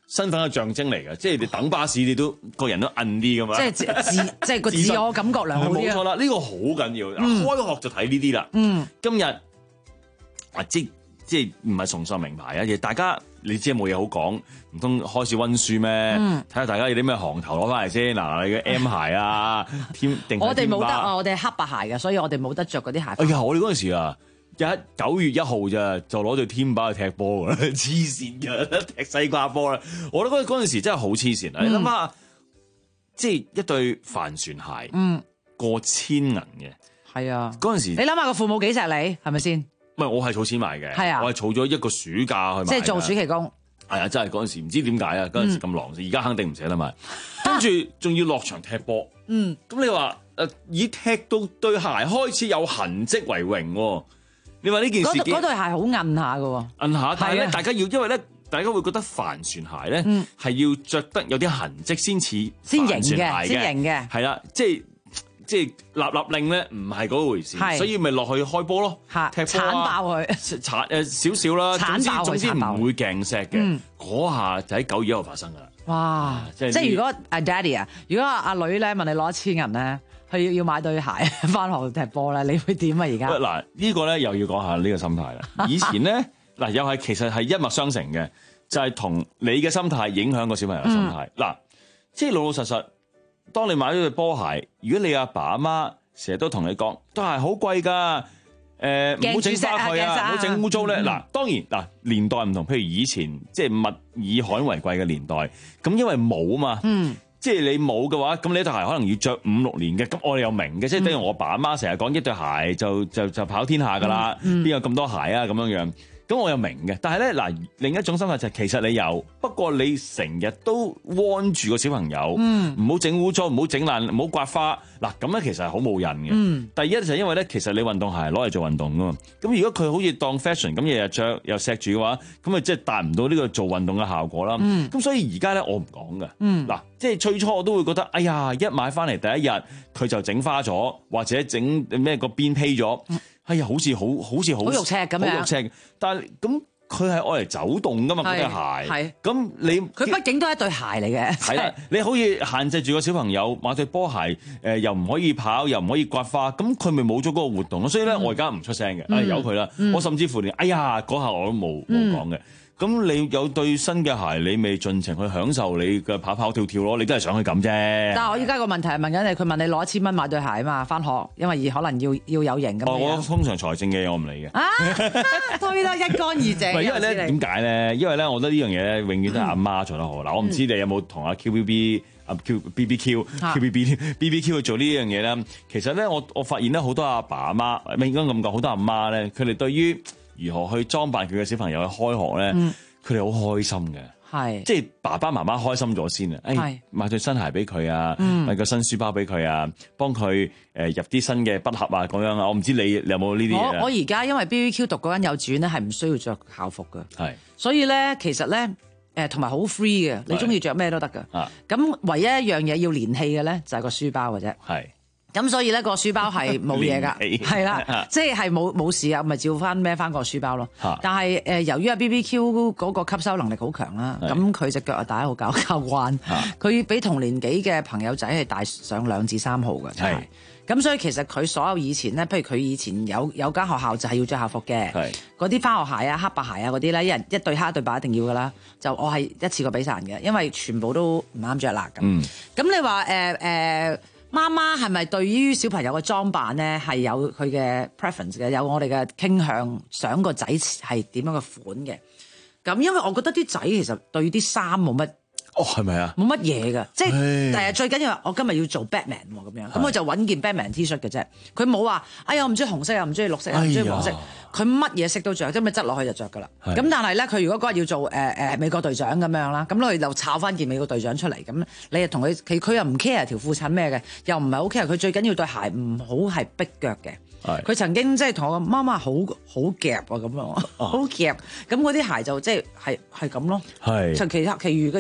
身份嘅象徵嚟嘅，即係你等巴士你都個人都韌啲噶嘛。 即係自自即係個自我感覺良好啲。 冇錯啦，呢個好緊要。 嗯、 開學就睇呢啲啦。 嗯， 今日啊，即即係唔係崇尚名牌啊？亦大家你知冇嘢好講，唔通開始溫書咩？睇下、嗯、大家有啲咩行頭攞翻嚟先。嗱，你嘅 M 鞋啊，添定我哋冇得啊，我哋係黑白鞋嘅，所以我哋冇得着嗰啲鞋。 哎呀，我哋嗰陣時啊，一九月一號咋，就攞對天把去踢波㗎啦，黐線㗎，踢西瓜波啦！我覺得嗰嗰陣時真係好黐線啊！你諗下，即係一對帆船鞋，嗯，過千銀嘅， 係啊， 嗰陣時你諗下個父母幾錫你，係咪先？ 唔係，我係儲錢買嘅，係啊，我係儲咗一個暑假去買， 即係做暑期工。 係啊，真係嗰陣時唔知點解啊，嗰陣時咁狼，而家肯定唔捨得買。跟住仲要落場踢波，嗯，咁你話誒以踢到對鞋開始有痕跡為榮喎。你話呢件事嗰嗰對鞋好韌下㗎喎， 韌下，但係咧大家要，因為咧大家會覺得帆船鞋咧係要着得有啲痕跡先似先型嘅，先型嘅， 係啦，即係。即係立立令咧，唔係嗰回事，所以咪落去開波咯，踢波啊，鏟爆佢，鏟誒少少啦，總之總之唔會鏡石嘅，嗰下就喺九月一號發生噶啦。哇！ 即係如果阿 Daddy 啊，如果阿女咧問你攞一千銀咧，佢要要買對鞋翻學踢波咧，你會點啊？而家嗱呢個咧又要講下呢個心態啦。以前咧嗱又係其實係一脈相承嘅，就係同你嘅心態影響個小朋友嘅心態。嗱，即係老老實實。當你買咗對波鞋，如果你阿爸阿媽成日都同你講，對鞋好貴㗎，誒唔好整花佢啊，唔好整污糟咧。嗱、嗯，當然嗱年代唔同，譬如以前即係物以罕為貴嘅年代，咁因為冇啊嘛，嗯、即係你冇嘅話，咁你對鞋可能要着五六年嘅，咁我哋又明嘅，即係等於我爸阿媽成日講一對鞋就就就跑天下㗎啦，邊、嗯嗯、有咁多鞋啊咁樣樣。咁我又明嘅，但係咧嗱，另一種心態就係其實你有，不過你成日都warn住個小朋友，唔好整污糟，唔好整爛，唔好刮花。嗱咁咧其實係好冇癮嘅。嗯、第一就係因為咧，其實你運動鞋攞嚟做運動噶嘛，咁如果佢好似當 fashion 咁日日着又錫住嘅話，咁咪即係達唔到呢個做運動嘅效果啦。咁、嗯、所以而家咧我唔講嘅。嗱、嗯，即係最初我都會覺得，哎呀，一買翻嚟第一日佢就整花咗，或者整咩個邊披咗。嗯哎呀，好似好好似好好肉赤咁樣，好肉赤。但係咁佢係愛嚟走動噶嘛，嗰對鞋。係。咁你佢畢竟都係一對鞋嚟嘅。 係啦，你可以限制住個小朋友買對波鞋，誒、呃、又唔可以跑，又唔可以刮花，咁佢咪冇咗嗰個活動咯。所以咧，嗯、我而家唔出聲嘅，誒由佢啦。嗯、我甚至乎連哎呀嗰下我都冇冇講嘅。咁、嗯、你有對新嘅鞋，你咪盡情去享受你嘅跑跑跳跳咯，你都係想去咁啫。但係我而家個問題係問緊你，佢問你攞一千蚊買對鞋啊嘛，翻學，因為可能要要有型咁。 哦，我通常財政嘅嘢我唔理嘅。啊， 推得一乾二淨。 唔係因為咧點解咧？因為咧，我覺得呢樣嘢咧，永遠都係阿媽做得好。嗱、嗯，我唔知你有冇同阿 Q B B 阿 Q B B Q Q B B B B Q 去做呢樣嘢咧？其實咧，我我發現咧，好多阿爸阿媽，唔應該咁講，好多阿媽咧，佢哋對於如何去裝扮佢嘅小朋友去開學咧。嗯佢哋好開心嘅，係即係爸爸媽媽開心咗先啊！誒、哎，買對新鞋俾佢啊，嗯、買個新書包俾佢啊，幫佢誒入啲新嘅筆盒啊，咁樣啊！我唔知你有冇呢啲嘢。 我而家因為 B B Q 讀嗰間幼稚園咧，係唔需要着校服嘅，係是，所以咧其實咧誒同埋好 free 嘅，你中意着咩都得㗎。咁是唯一一樣嘢要連氣嘅咧，就係個書包嘅啫。係。咁所以咧個書包係冇嘢噶，係啦，即係係冇冇事啊，咪照翻孭翻個書包咯。但係誒，由於阿 B B Q 嗰個吸收能力好強啦，咁佢隻腳啊大得好搞搞慣，佢比同年紀嘅朋友仔係大上兩至三號嘅，真係。咁所以其實佢所有以前咧，譬如佢以前有有間學校就係要着校服嘅，嗰啲返學鞋啊、黑白鞋啊嗰啲咧，一人一對黑一對白一定要噶啦。就我係一次過俾晒人嘅，因為全部都唔啱着啦咁。咁、嗯、你話誒誒？呃呃媽媽係咪對於小朋友嘅裝扮咧係有佢嘅 preference 嘅？有我哋嘅傾向，想個仔係點樣嘅款嘅？咁因為我覺得啲仔其實對啲衫冇乜。 哦，係咪啊？冇乜嘢㗎，即係誒最緊要我今日要做 Batman 喎咁樣，咁我就揾件 Batman T-shirt 嘅啫。佢冇話，哎呀我唔中意紅色啊，唔中意綠色啊，唔中意黃色。佢乜嘢色都着，即係咪執落去就着㗎啦。咁但係咧，佢如果嗰日要做誒誒、呃、美國隊長咁樣啦，咁佢就抄翻件美國隊長出嚟，咁你又同佢，佢佢又唔 care 條褲襯咩嘅，又唔係好 care。佢最緊要對鞋唔好係逼腳嘅。佢是曾經即係同我媽媽好好夾啊咁樣，好夾。咁嗰啲鞋就即係係係咁咯。係是。其他其餘嘅嘢男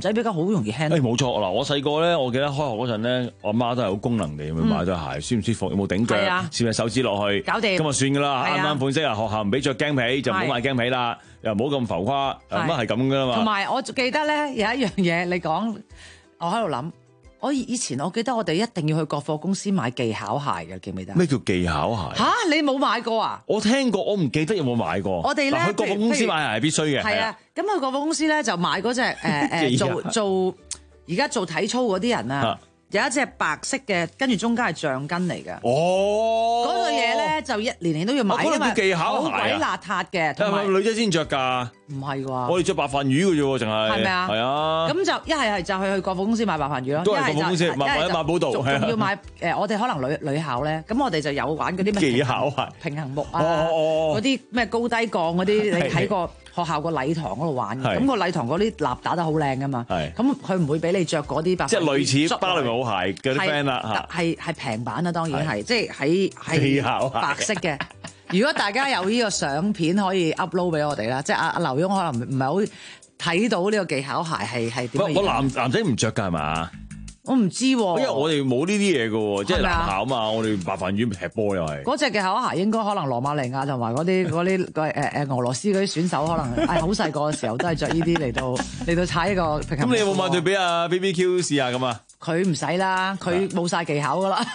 仔比較好容易 handle。 誒冇錯嗱，我細個咧，我記得開學嗰陣咧，我阿媽都係好功能地咁樣買對鞋，舒唔舒服，有冇頂腳，攝隻手指落去， 搞掂， 咁就算噶啦，啱啱款式啊，學校唔俾着驚皮，就唔好買驚皮啦，又唔好咁浮誇，咁啊係咁噶啦嘛。 同埋我記得咧有一樣嘢，你講，我喺度諗。我以前我記得我哋一定要去國貨公司買技巧鞋嘅，記唔記得？ 咩叫技巧鞋？ 嚇，你冇買過啊？ 我聽過，我唔記得有冇買過。 我哋咧去國貨公司買鞋係必須嘅。 係啊，咁去國貨公司咧就買嗰隻誒誒做做而家做體操嗰啲人啊。有一隻白色嘅，跟住中間係橡筋嚟嘅。 哦， 嗰對嘢咧就一年年都要買，因為技巧好鬼邋遢嘅。 係咪女仔先着㗎？ 唔係啩？ 我哋着白飯魚嘅啫喎，淨係。係咪啊？係啊。 咁就一係係就去去國貨公司買白飯魚咯。 都係國貨公司買買買寶道。 仲要買誒，我哋可能女女校咧，咁我哋就有玩嗰啲咩技巧鞋、 平衡木啊，嗰啲咩高低槓嗰啲，你喺個學校個禮堂嗰度玩嘅。咁個禮堂嗰啲蠟打得好靚㗎嘛。係。咁佢唔會俾你着嗰啲白飯魚。即係類似芭蕾舞鞋嗰啲 friend 啦嚇。係係平版啦，當然係，即係喺係白色嘅。如果大家有呢個相片可以 upload 俾我哋啦，即係阿阿劉墉可能唔係好睇到呢個技巧鞋係係點樣。我男男仔唔着㗎係嘛？我唔知喎，因為我哋冇呢啲嘢㗎喎，即係男校啊嘛，我哋白飯魚踢波又係。嗰隻技巧鞋應該可能羅馬尼亞同埋嗰啲嗰啲誒誒俄羅斯嗰啲選手可能係好細個嘅時候都係着呢啲嚟到嚟到踩呢個平衡。咁你有冇買對俾阿 B B Q 試下咁啊？佢唔使啦，佢冇晒技巧㗎啦。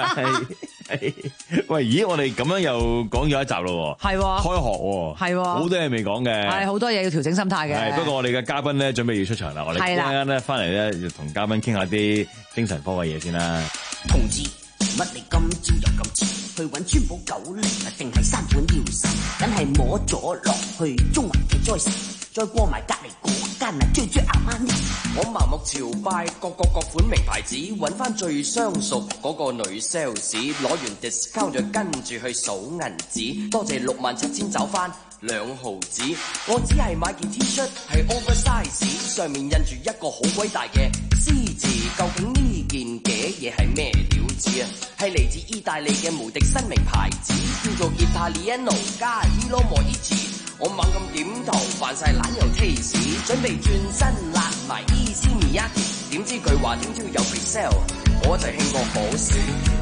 喂，咦，我哋咁樣又講咗一集咯喎，係喎，開學喎， 係喎， 好多嘢未講嘅， 係好多嘢要調整心態嘅。係，不過我哋嘅嘉賓咧準備要出場啦，我哋陣間咧翻嚟咧同嘉賓傾下啲精神科嘅嘢先啦。 同志，乜你今朝又咁遲去揾川寶九零啊？定係山本耀司？梗係摸咗落去中環嘅 Joyce，再過埋隔離嗰間啊，追追阿媽呢。 我盲目朝拜各個各款名牌子，揾翻最相熟嗰個女 sales， 攞完 discount 就跟住去數銀紙，多謝六萬七千找翻兩毫子。我只係買件 T-shirt 係 oversize， 上面印住一個好鬼大嘅 C 字，究竟呢件嘅嘢係咩料子啊？係嚟自意大利嘅無敵新名牌子，叫做 Italiano 加 Elo Moichi。我猛咁點頭，扮晒懶又 taste， 準備轉身辣埋 Easy Miyake， 點知佢話聽朝有 pre-sale， 我就興過火死。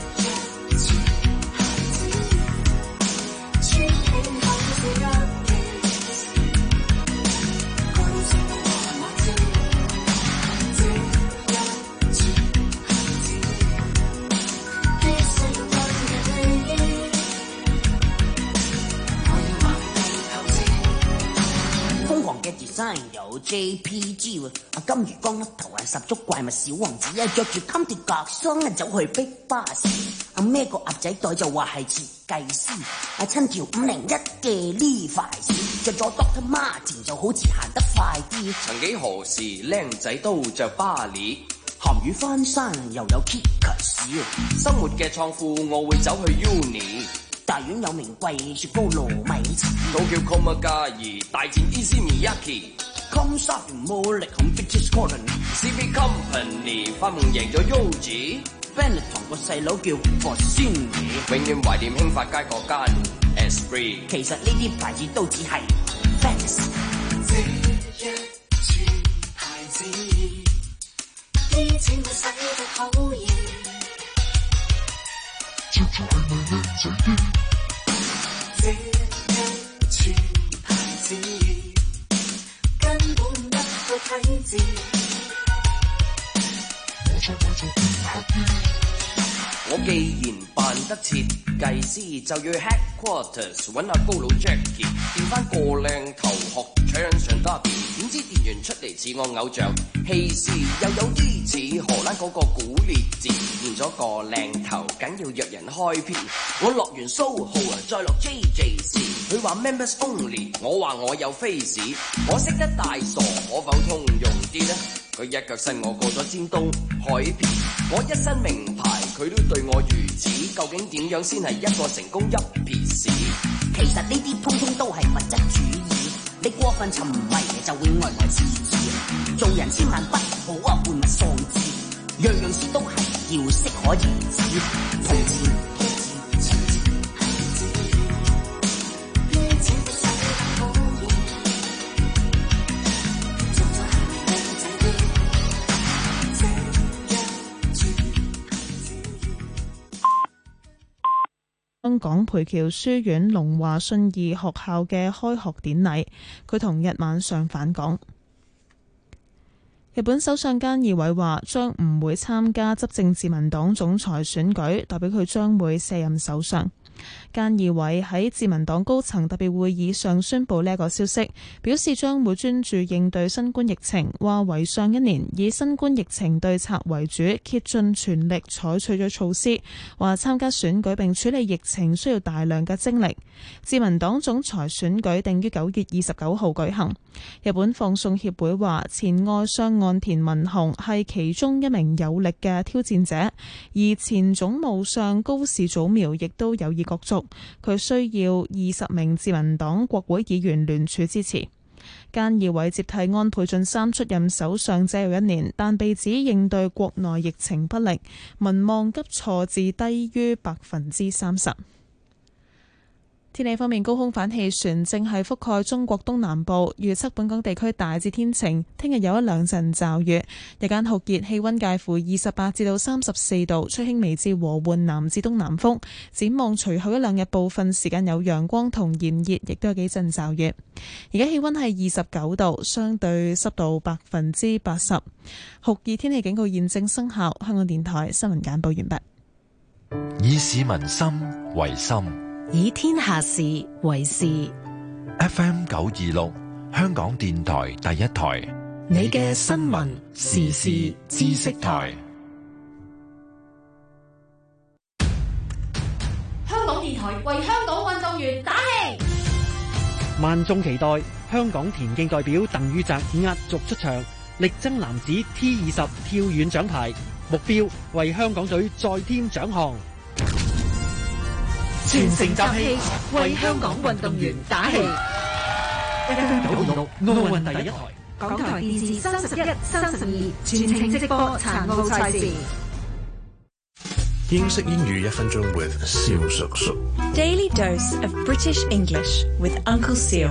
有 J P G 喎，阿金魚缸甩頭係十足怪物小王子啊，着住襟鐵格雙啊走去逼巴士，阿孭個鴨仔袋就話係設計師，阿親條五零一嘅呢塊士，着咗 Doctor Martin 就好似行得快啲。 曾幾何時靚仔都着巴黎， 鹹魚翻山又有 Kickers， 生活嘅創富我會走去 Uni。 大院有名貴雪糕糯米糍， 都叫 Komagari 大戰 Easy Miyake，Come Shopping 魔力響 British Colony，C P Company 發夢贏咗 Yogi，Bennett 同個細佬叫 Fortuny， 永遠懷念興發街嗰間 Esprit， 其實呢啲牌子都只係 fantasy。 這一串牌子，啲錢我使得好易。着住係咪靚仔啲？這一串牌子根本得個睇字，我再買就變黑啲。 我既然扮得設計師，就要 headquarters 揾下高佬 Jackie， 變翻個靚頭學唱上 Derby， 點知電完出嚟似我偶像，氣勢又有啲似荷蘭嗰個古列治，變咗個靚頭，梗要約人開 P。我落完蘇豪啊，再落 J J C， 佢話 members only， 我話我有 face， 我識得大傻，可否通用啲呢？佢一腳伸我過咗尖東海片，我一身名牌，佢都對我如此，究竟點樣先係一個成功一撇屎？ 其實呢啲通通都係物質主義，你過分沉迷就會呆呆痴痴，做人千萬不好啊，玩物喪志，樣樣事都係要適可而止，同志。 香港培僑書院龍華信義學校嘅開學典禮，佢同日晚上返港。日本首相菅義偉話將唔會參加執政自民黨總裁選舉，代表佢將會卸任首相。菅義偉喺自民黨高層特別會議上宣布呢一個消息，表示將會專注應對新冠疫情，話為上一年以新冠疫情對策為主，竭盡全力採取咗措施，話參加選舉並處理疫情需要大量嘅精力。自民黨總裁選舉定於九月二十九號舉行。日本放送協會話，前外相岸田文雄係其中一名有力嘅挑戰者，而前總務相高市早苗亦都有意角逐，佢需要二十名自民黨國會議員聯署支持。菅義偉接替安倍晉三出任首相只有一年，但被指應對國內疫情不力，民望急挫至低於百分之三十。天氣方面，高空反氣旋正係覆蓋中國東南部，預測本港地區大致天晴，聽日有一兩陣驟雨，日間酷熱，氣溫介乎二十八至到三十四度，吹輕微至和緩南至東南風。展望隨後一兩日部分時間有陽光同炎熱，亦都有幾陣驟雨。而家氣溫係二十九度，相對濕度百分之八十，酷熱天氣警告現正生效。香港電台新聞簡報完畢。 以市民心為心， 以天下事為事。 F M 九二六，香港電台第一台， 你嘅新聞時事知識台。 香港電台為香港運動員打氣。 萬眾期待香港田徑代表鄧宇澤壓軸出場，力爭男子 T 二十跳遠獎牌，目標為香港隊再添獎項。 全城集氣，為香港運動員打氣。 F M 九二六奧運第一台， 港台電視三十一、三十二全程直播殘奧賽事。 英式英語一分鐘 with 蕭叔叔。 Daily dose of British English with Uncle Seal。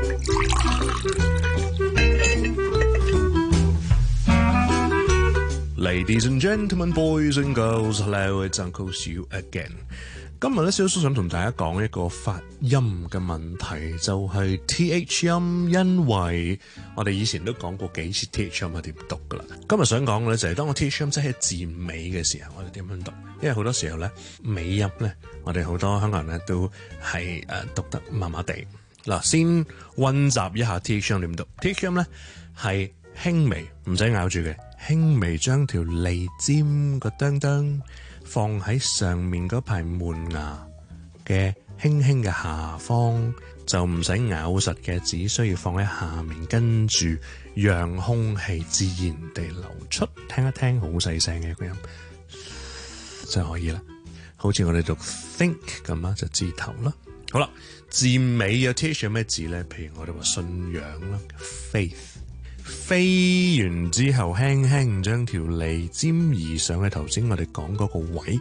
Ladies and gentlemen, boys and girls, hello, it's Uncle Seal again。今日咧，蕭叔想同大家講一個發音嘅問題，就係、是、T H 音，因為我哋以前都講過幾次 T H 音係點讀噶啦。今日想講嘅咧就係當個 T H 音即係字尾嘅時候，我哋點樣讀？因為好多時候咧尾音咧，我哋好多香港人咧都係誒讀得麻麻地。嗱，先溫習一下 T H 音點讀。T H 音咧係輕微，唔使咬住嘅，輕微將條脷尖個噠噠放喺上面嗰排門牙嘅輕輕嘅下方，就唔使咬實嘅，只需要放喺下面，跟住讓空氣自然地流出。聽一聽好細聲嘅一個音就可以啦。好似我哋讀 think 咁啦，就字頭啦。好啦，字尾有 T H 有咩字咧？譬如我哋話信仰啦 ，faith。飛完之後，輕輕將條脷尖移上去頭先我哋講嗰個位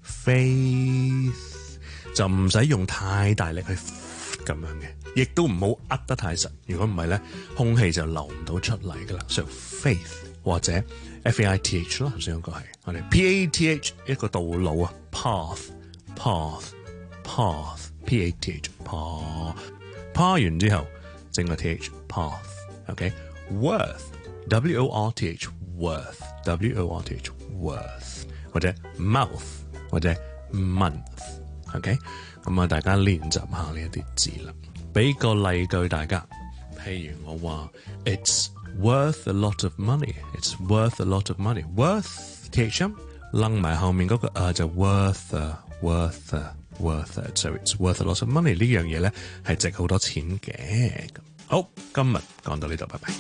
，faith 就唔使用太大力去咁樣嘅，亦都唔好握得太實。如果唔係咧，空氣就流唔到出嚟噶啦。所以 faith 或者 F A I T H 啦，頭先嗰個係我哋 P A T H 一個道路啊 ，path path path P A T H path path 完之後整個 T H path，OK。Worth, W O R T H, worth, W O R T H, worth， 或者 mouth， 或者 month，OK， 咁啊，大家練習下呢一啲字啦。俾個例句大家，譬如我話 It's worth a lot of money, It's worth a lot of money, worth T H 音，楞埋後面嗰個啊就 worth 啊 worth 啊 worth it， so it's worth a lot of money 呢樣嘢咧係值好多錢嘅。好，今日講到呢度，拜拜。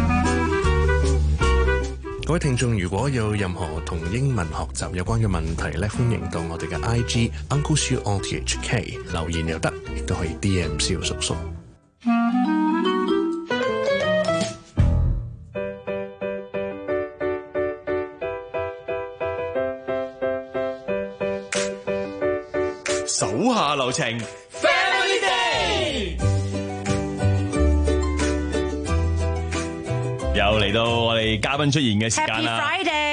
各位聽眾，如果有任何同英文學習有關嘅問題咧，歡迎到我哋嘅 I G Uncle Siu O T H K 留言又得，亦都可以 D M 蕭叔叔。 手下留情 ，Family Day。 又嚟到我哋嘉賓出現嘅時間啦！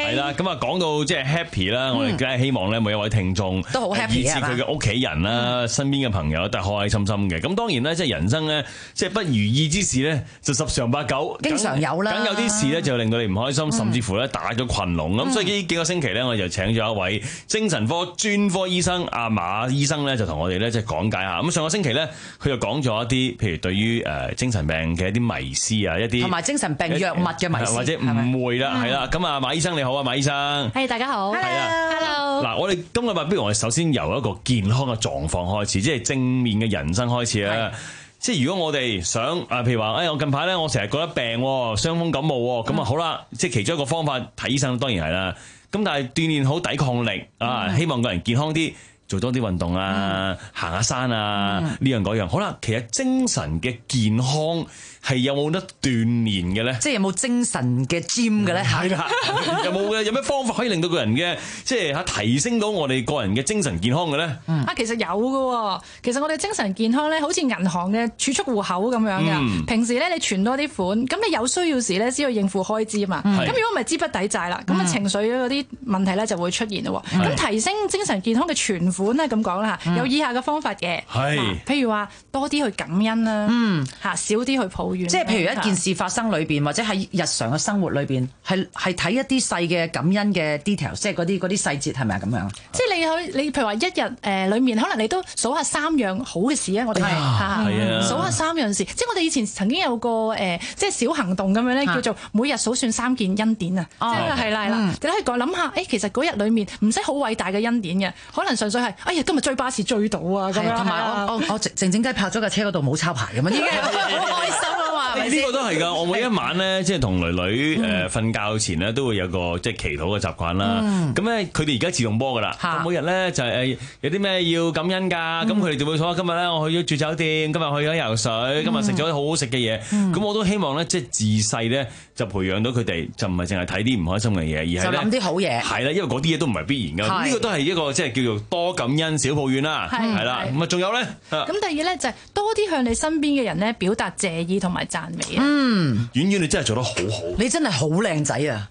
係啦，咁啊講到即係 happy 啦，我哋梗係希望咧每一位聽眾都好 happy 以至佢嘅屋企人啦、身邊嘅朋友都係開開心心嘅。咁當然咧，即係人生咧，即係不如意之事咧，就十常八九， 經常有啦。 梗有啲事咧就令到你唔開心，甚至乎咧打咗群龍。咁所以呢幾個星期咧，我哋就請咗一位精神科專科醫生阿馬醫生咧，就同我哋咧即係講解下。咁上個星期咧，佢就講咗一啲，譬如對於誒精神病嘅一啲迷思啊，一啲同埋精神病藥物嘅迷思， 或者誤會啦，係啦。咁啊，馬醫生你好啊，馬醫生。 係大家好。 係啊 Hello。 嗱，我哋今個禮拜不如我哋首先由一個健康嘅狀況開始，即係正面嘅人生開始啦。即係如果我哋想啊，譬如話，誒、哎，我近排咧，我成日覺得病，傷風感冒，咁啊、嗯、好啦，即係其中一個方法睇醫生，當然係啦。咁但係鍛鍊好抵抗力啊，希望個人健康啲，做多啲運動啊，嗯、行下山啊，呢、嗯、樣嗰樣。好啦，其實精神嘅健康係有冇得鍛鍊嘅咧？ 即係有冇精神嘅 gym 嘅咧？ 係啦，有冇嘅？有咩方法可以令到個人嘅即係嚇提升到我哋個人嘅精神健康嘅咧？ 啊，其實有嘅。其實我哋精神健康咧，好似銀行嘅儲蓄戶口咁樣嘅。嗯、平時咧，你存多啲款，咁你有需要時咧，先要應付開支啊嘛。咁、嗯、如果唔係資不抵債啦，咁啊、嗯、情緒嗰啲問題咧就會出現咯。咁、嗯、提升精神健康嘅存款咧，咁講啦嚇，有以下嘅方法嘅。係、嗯，譬如話多啲去感恩啦，嗯嚇，少啲去抱怨。 即係譬如一件事發生裏邊，或者喺日常嘅生活裏邊，係係睇一啲細嘅感恩嘅 detail， 即係嗰啲嗰啲細節係咪啊咁樣？ 即係你去你譬如話一日誒裏面，可能你都數下三樣好嘅事啊！我哋係嚇數下三樣事，即係我哋以前曾經有個誒、呃，即係小行動咁樣咧，叫做每日數算三件恩典啊！即係係啦係啦，你可以講諗下，誒其實嗰日裏面唔使好偉大嘅恩典嘅，可能純粹係哎呀今日追巴士追到啊咁樣， 同埋我我我靜靜雞泊咗架車嗰度冇抄牌咁樣，已經好開心啊嘛！ 呢個都係㗎，我每一晚咧，即係同女女誒瞓覺前咧，都會有個即係祈禱嘅習慣啦。咁咧，佢哋而家自動波㗎啦。每日咧就係誒有啲咩要感恩㗎，咁佢哋就會講：今日咧我去咗住酒店，今日去咗游水，今日食咗啲好好食嘅嘢。咁我都希望咧，即係自細咧就培養到佢哋，就唔係淨係睇啲唔開心嘅嘢，而係就諗啲好嘢。係啦，因為嗰啲嘢都唔係必然㗎。呢個都係一個即係叫做多感恩少抱怨啦。係啦，咁啊仲有咧。 咁第二咧就係多啲向你身邊嘅人咧表達謝意同埋讚美啊。 嗯， 婉婉你真係做得好好， 你真係好靚仔啊！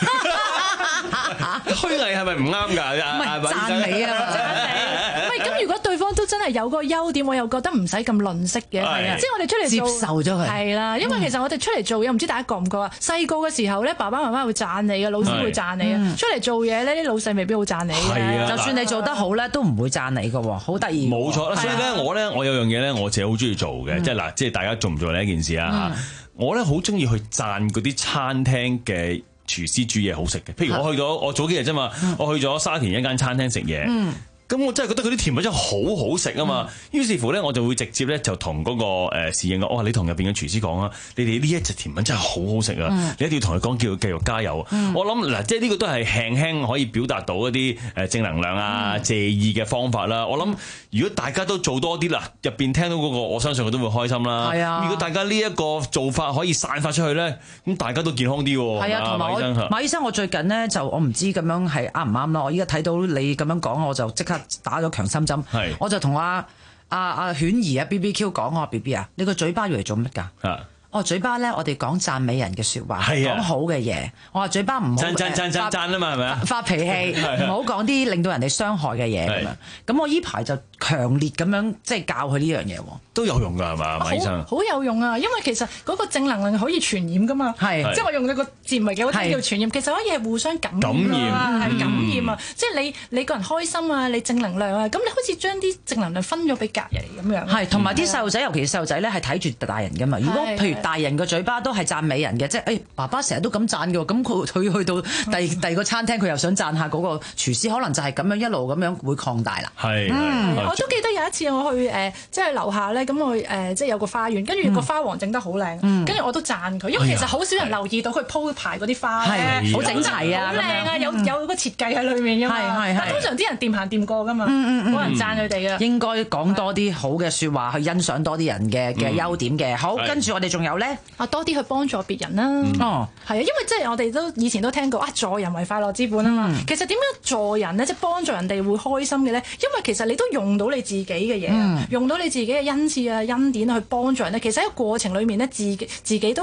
虛偽係咪唔啱㗎？ 唔係讚美啊，讚美。喂，咁如果對方都真係有個優點，我又覺得唔使咁吝嗇嘅，係啊，即係我哋出嚟接受咗佢， 係啦。因為其實我哋出嚟做嘢，唔知大家覺唔覺啊？細個嘅時候咧，爸爸媽媽會讚你嘅，老師會讚你啊。出嚟做嘢咧，啲老細未必會讚你嘅。 就算你做得好咧，都唔會讚你嘅，好得意。 冇錯啦，所以咧，我咧，我有樣嘢咧，我自己好中意做嘅，即係嗱，即係大家做唔做呢一件事啊？我咧好中意去讚嗰啲餐廳嘅廚師煮嘢好食嘅，譬如我去咗，我早幾日啫嘛，我去咗沙田一間餐廳食嘢。嗯咁我真係覺得佢啲甜品真係好好食啊嘛！嗯、於是乎咧，我就會直接咧就同嗰個誒侍應講：哦，你同入邊嘅廚師講啊，你哋呢一隻甜品真係好好食啊！嗯、你一定要同佢講，叫佢繼續加油。嗯、我諗嗱，即係呢個都係輕輕可以表達到一啲誒正能量啊、謝意嘅方法啦。我諗如果大家都做多啲啦，入邊聽到嗰個，我相信佢都會開心啦。係啊！如果大家呢一個做法可以散發出去咧，咁大家都健康啲喎。 係啊，同埋我馬醫生，我最近咧就我唔知咁樣係啱唔啱咯。我依家睇到你咁樣講，我就即刻打咗強心針，是我就同阿阿阿犬兒啊 B B Q 講，我話 B B 啊，你個嘴巴要嚟做乜㗎？我嘴巴咧，我哋講讚美人嘅説話，講、啊、好嘅嘢。我話嘴巴唔好讚讚讚讚讚啊嘛，係咪啊？ 發脾氣，唔好講啲令到人哋傷害嘅嘢咁樣。咁我依排就強烈咁樣即係教佢呢樣嘢喎， 都有用㗎係嘛，馬醫生？ 好有用啊，因為其實嗰個正能量可以傳染㗎嘛。係是，即係我用咗個字唔係幾好聽叫傳染，其實可以係互相感染啊，係感染啊。即係你你個人開心啊，你正能量啊，咁你好似將啲正能量分咗俾隔人咁樣。 係，同埋啲細路仔，尤其是細路仔咧，係睇住大人㗎嘛。如果譬如大人個嘴巴都係讚美人嘅，即係誒爸爸成日都咁讚嘅喎，咁佢佢去到第第二個餐廳，佢又想讚下嗰個廚師，可能就係咁樣一路咁樣會擴大啦。 係， 嗯，我都記得有一次我去誒，即係樓下咧，咁我誒即係有個花園，跟住個花王整得好靚，跟住我都讚佢，因為其實好少人留意到佢鋪排嗰啲花咧，好整齊啊，好靚啊，有有個設計喺裏面㗎嘛。係係係。通常啲人掂行掂過㗎嘛，冇人讚佢哋嘅。 應該講多啲好嘅説話，去欣賞多啲人嘅嘅優點嘅。好，跟住我哋仲有咧。 啊，多啲去幫助別人啦。哦，係啊，因為即係我哋都以前都聽過啊，助人為快樂之本啊嘛。其實點樣助人咧，即係幫助人哋會開心嘅咧？因為其實你都用到你自己嘅嘢，用到你自己嘅恩賜啊、恩典去幫助人咧。其實喺個過程裡面咧，自己自己都係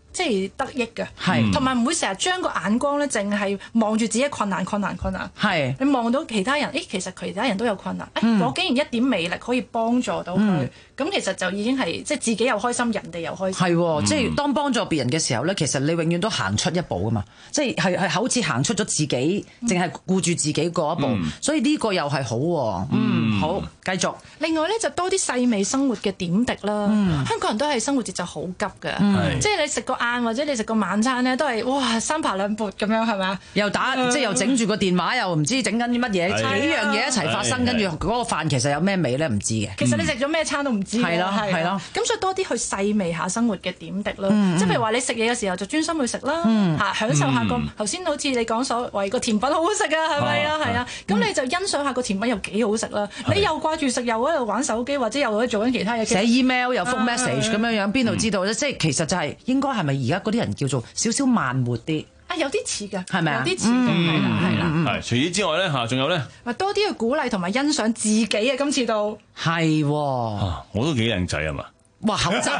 即係得益嘅， 係同埋唔會成日將個眼光咧，淨係望住自己困難、困難、困難。 係你望到其他人，誒，其實其他人都有困難，誒、 嗯我竟然一點微力可以幫助到佢，咁、 嗯、 其實就已經係即係自己又開心，人哋又開心。 係喎，即係當幫助別人嘅時候咧，其實你永遠都行出一步噶嘛，即係係係好似行出咗自己，淨係顧住自己嗰一步， 嗯所以呢個又係好喎。嗯，好，繼續。 另外咧就多啲細微生活嘅點滴啦。 嗯香港人都係生活節奏好急嘅， 嗯即係你食個晏或者你食個晚餐咧，都係哇三扒兩撥咁樣係咪？ 又打、 嗯、 即係又整住個電話，又唔知整緊啲乜嘢， 係啊幾樣嘢一齊發生，跟住嗰個飯其實有咩味咧？唔知嘅。 其實你食咗咩餐都唔知嘅。 係咯係咯。 咁所以多啲去細味下生活嘅點滴啦。 嗯即係譬如話你食嘢嘅時候就專心去食啦， 嗯嚇享受下個頭先好似你講所謂個甜品好好食啊，係咪啊？係啊。咁你就欣賞下個甜品又幾好食啦。你又掛住食又喺度玩手機，或者又喺度做緊其他嘢。 寫 email 又覆 message 咁啊樣樣，邊度知道咧？即係其實就係應該係咪而家嗰啲人叫做少少慢活啲？ 啊，有啲似㗎， 係咪啊有啲似㗎，係啦係啦。 係除此之外咧嚇，仲有咧， 啊多啲去鼓勵同埋欣賞自己啊！今次到係喎， 我都幾靚仔啊嘛！ 哇，口罩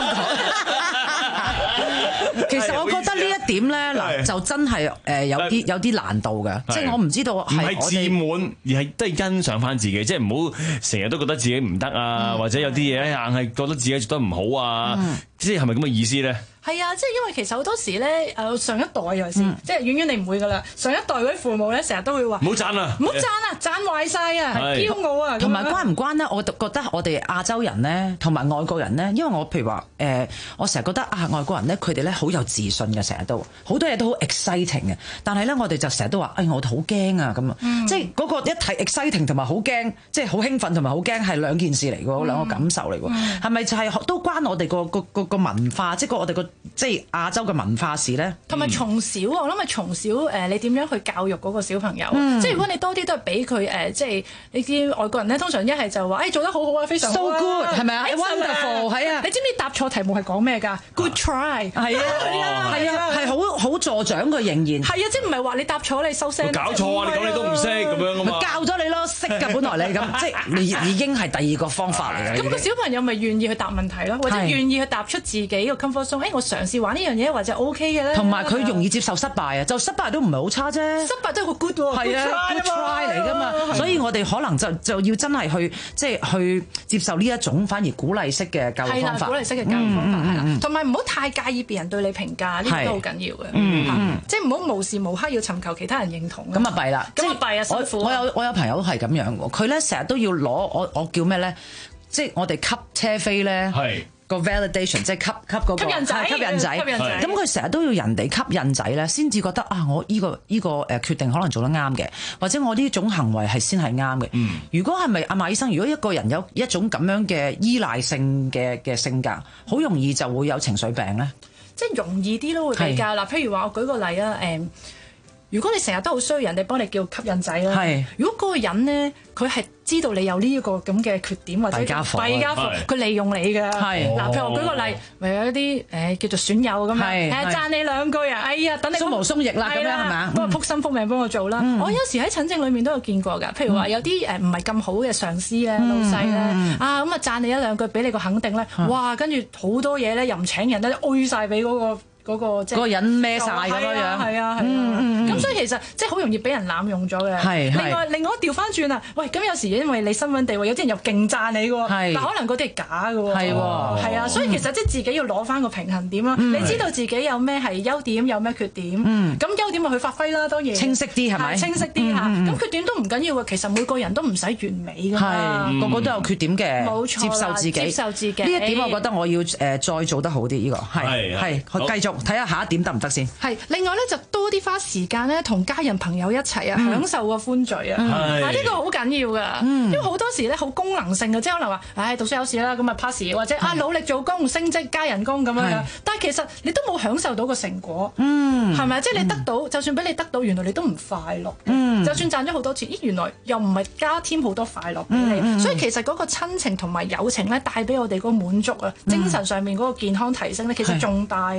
其實我覺得呢一點咧，嗱就真係誒有啲有啲難度嘅，即係我唔知道唔係自滿，而係都係欣賞翻自己，即係唔好成日都覺得自己唔得啊，或者有啲嘢硬係覺得自己做得唔好啊，即係係咪咁嘅意思咧？ 係啊，即係因為其實好多時咧，誒上一代尤其是，即係遠遠你唔會噶啦。上一代嗰啲父母咧，成日都會話： 唔好讚啊， 唔好讚啊，讚壞晒啊，驕傲啊。 同埋關唔關咧？我覺得我哋亞洲人咧，同埋外國人咧，因為我譬如話誒，我成日覺得啊，外國人咧，佢哋咧好有自信嘅，成日都好多嘢都好 exciting 嘅。但係咧，我哋就成日都話：誒，我哋好驚啊咁啊！即係嗰個一睇 exciting 同埋好驚，即係好興奮同埋好驚係兩件事嚟㗎，兩個感受嚟㗎。係咪就係都關我哋個個個個文化，即係個我哋個即係亞洲嘅文化事咧？ 同埋從小，我諗係從小誒，你點樣去教育嗰個小朋友？ 嗯即係如果你多啲都係俾佢誒，即係你知外國人咧，通常一係就話誒做得好好啊，非常好啊 So good 係咪啊 Wonderful 係啊！ 你知唔知答錯題目係講咩㗎 ？Good try 係啊係啊係好好助長佢仍然係啊，即係唔係話你答錯你收聲？ 搞錯啊！你講你都唔識咁樣啊嘛？ 教咗你咯，識㗎本來你咁，即係你已經係第二個方法嚟嘅。 咁個小朋友咪願意去答問題咯，或者願意去踏出自己個 comfort zone。誒，我嘗試玩呢樣嘢或者 OK 嘅咧。 同埋佢容易接受失敗啊，就失敗都唔係好差啫。 失敗都係個 good 喎， 係啊 good try 嚟㗎嘛。所以我哋可能就就要真係去即係去接受呢一種反而鼓勵式嘅教育方法。 鼓勵式嘅教育方法係啦，同埋唔好太介意別人對你評價，呢個都好緊要嘅。即係唔好無時無刻要尋求其他人認同。 咁啊弊啦， 咁啊弊啊辛苦。 我有我有朋友都係咁樣喎，佢咧成日都要攞我我叫咩咧？即係我哋吸車飛咧。個 validation 即係吸吸嗰個吸引仔， 吸引仔，咁佢成日都要人哋吸引仔咧，先至覺得啊，我呢個呢個誒決定可能做得啱嘅，或者我呢種行為係先係啱嘅。 嗯、 如果係咪阿馬醫生？如果一個人有一種咁樣嘅依賴性嘅嘅性格，好容易就會有情緒病咧。 即係容易啲咯，會比較嗱。譬如話，我舉個例啊，誒，如果你成日都好需要人哋幫你叫吸引仔啦，如果嗰個人咧，佢係知道你有呢一個咁嘅缺點或者弊家伙，佢利用你㗎。嗱，譬如我舉個例，咪有一啲誒叫做損友咁樣，誒讚你兩句啊，哎呀，等你鬆毛鬆翼啦咁樣係咪啊？ 幫我撲心撲命幫我做啦。我有時喺診症裏面都有見過㗎。譬如話有啲誒唔係咁好嘅上司咧、老細咧，啊咁啊讚你一兩句，俾你個肯定咧，哇！跟住好多嘢咧又唔請人咧，哀晒俾嗰個。嗰個即係嗰個人孭晒咁樣樣， 係啊係啊，咁所以其實即係好容易俾人濫用咗嘅。 係另外另外調翻轉啊，喂，咁有時因為你身份地位，有啲人又勁讚你嘅喎，但可能嗰啲係假嘅喎。 係喎， 係啊，所以其實即係自己要攞翻個平衡點啦。你知道自己有咩係優點，有咩缺點，咁優點咪去發揮啦，當然清晰啲係咪？ 清晰啲嚇，咁缺點都唔緊要嘅。其實每個人都唔使完美㗎嘛， 個個都有缺點嘅， 冇錯， 接受自己， 接受自己。 呢一點我覺得我要誒再做得好啲，呢個係係繼續睇下下一點得唔得先？ 係另外咧就多啲花時間咧同家人朋友一齊啊，享受個歡聚啊，嗱呢個好緊要㗎，因為好多時咧好功能性嘅，即係可能話唉讀書有事啦，咁啊 pass 或者啊努力做工升職加人工咁樣樣，但係其實你都冇享受到個成果，係咪？即係你得到，就算俾你得到，原來你都唔快樂，就算賺咗好多錢，咦原來又唔係加添好多快樂俾你，所以其實嗰個親情同埋友情咧帶俾我哋嗰個滿足啊，精神上面嗰個健康提升咧，其實仲大啊， 係啊，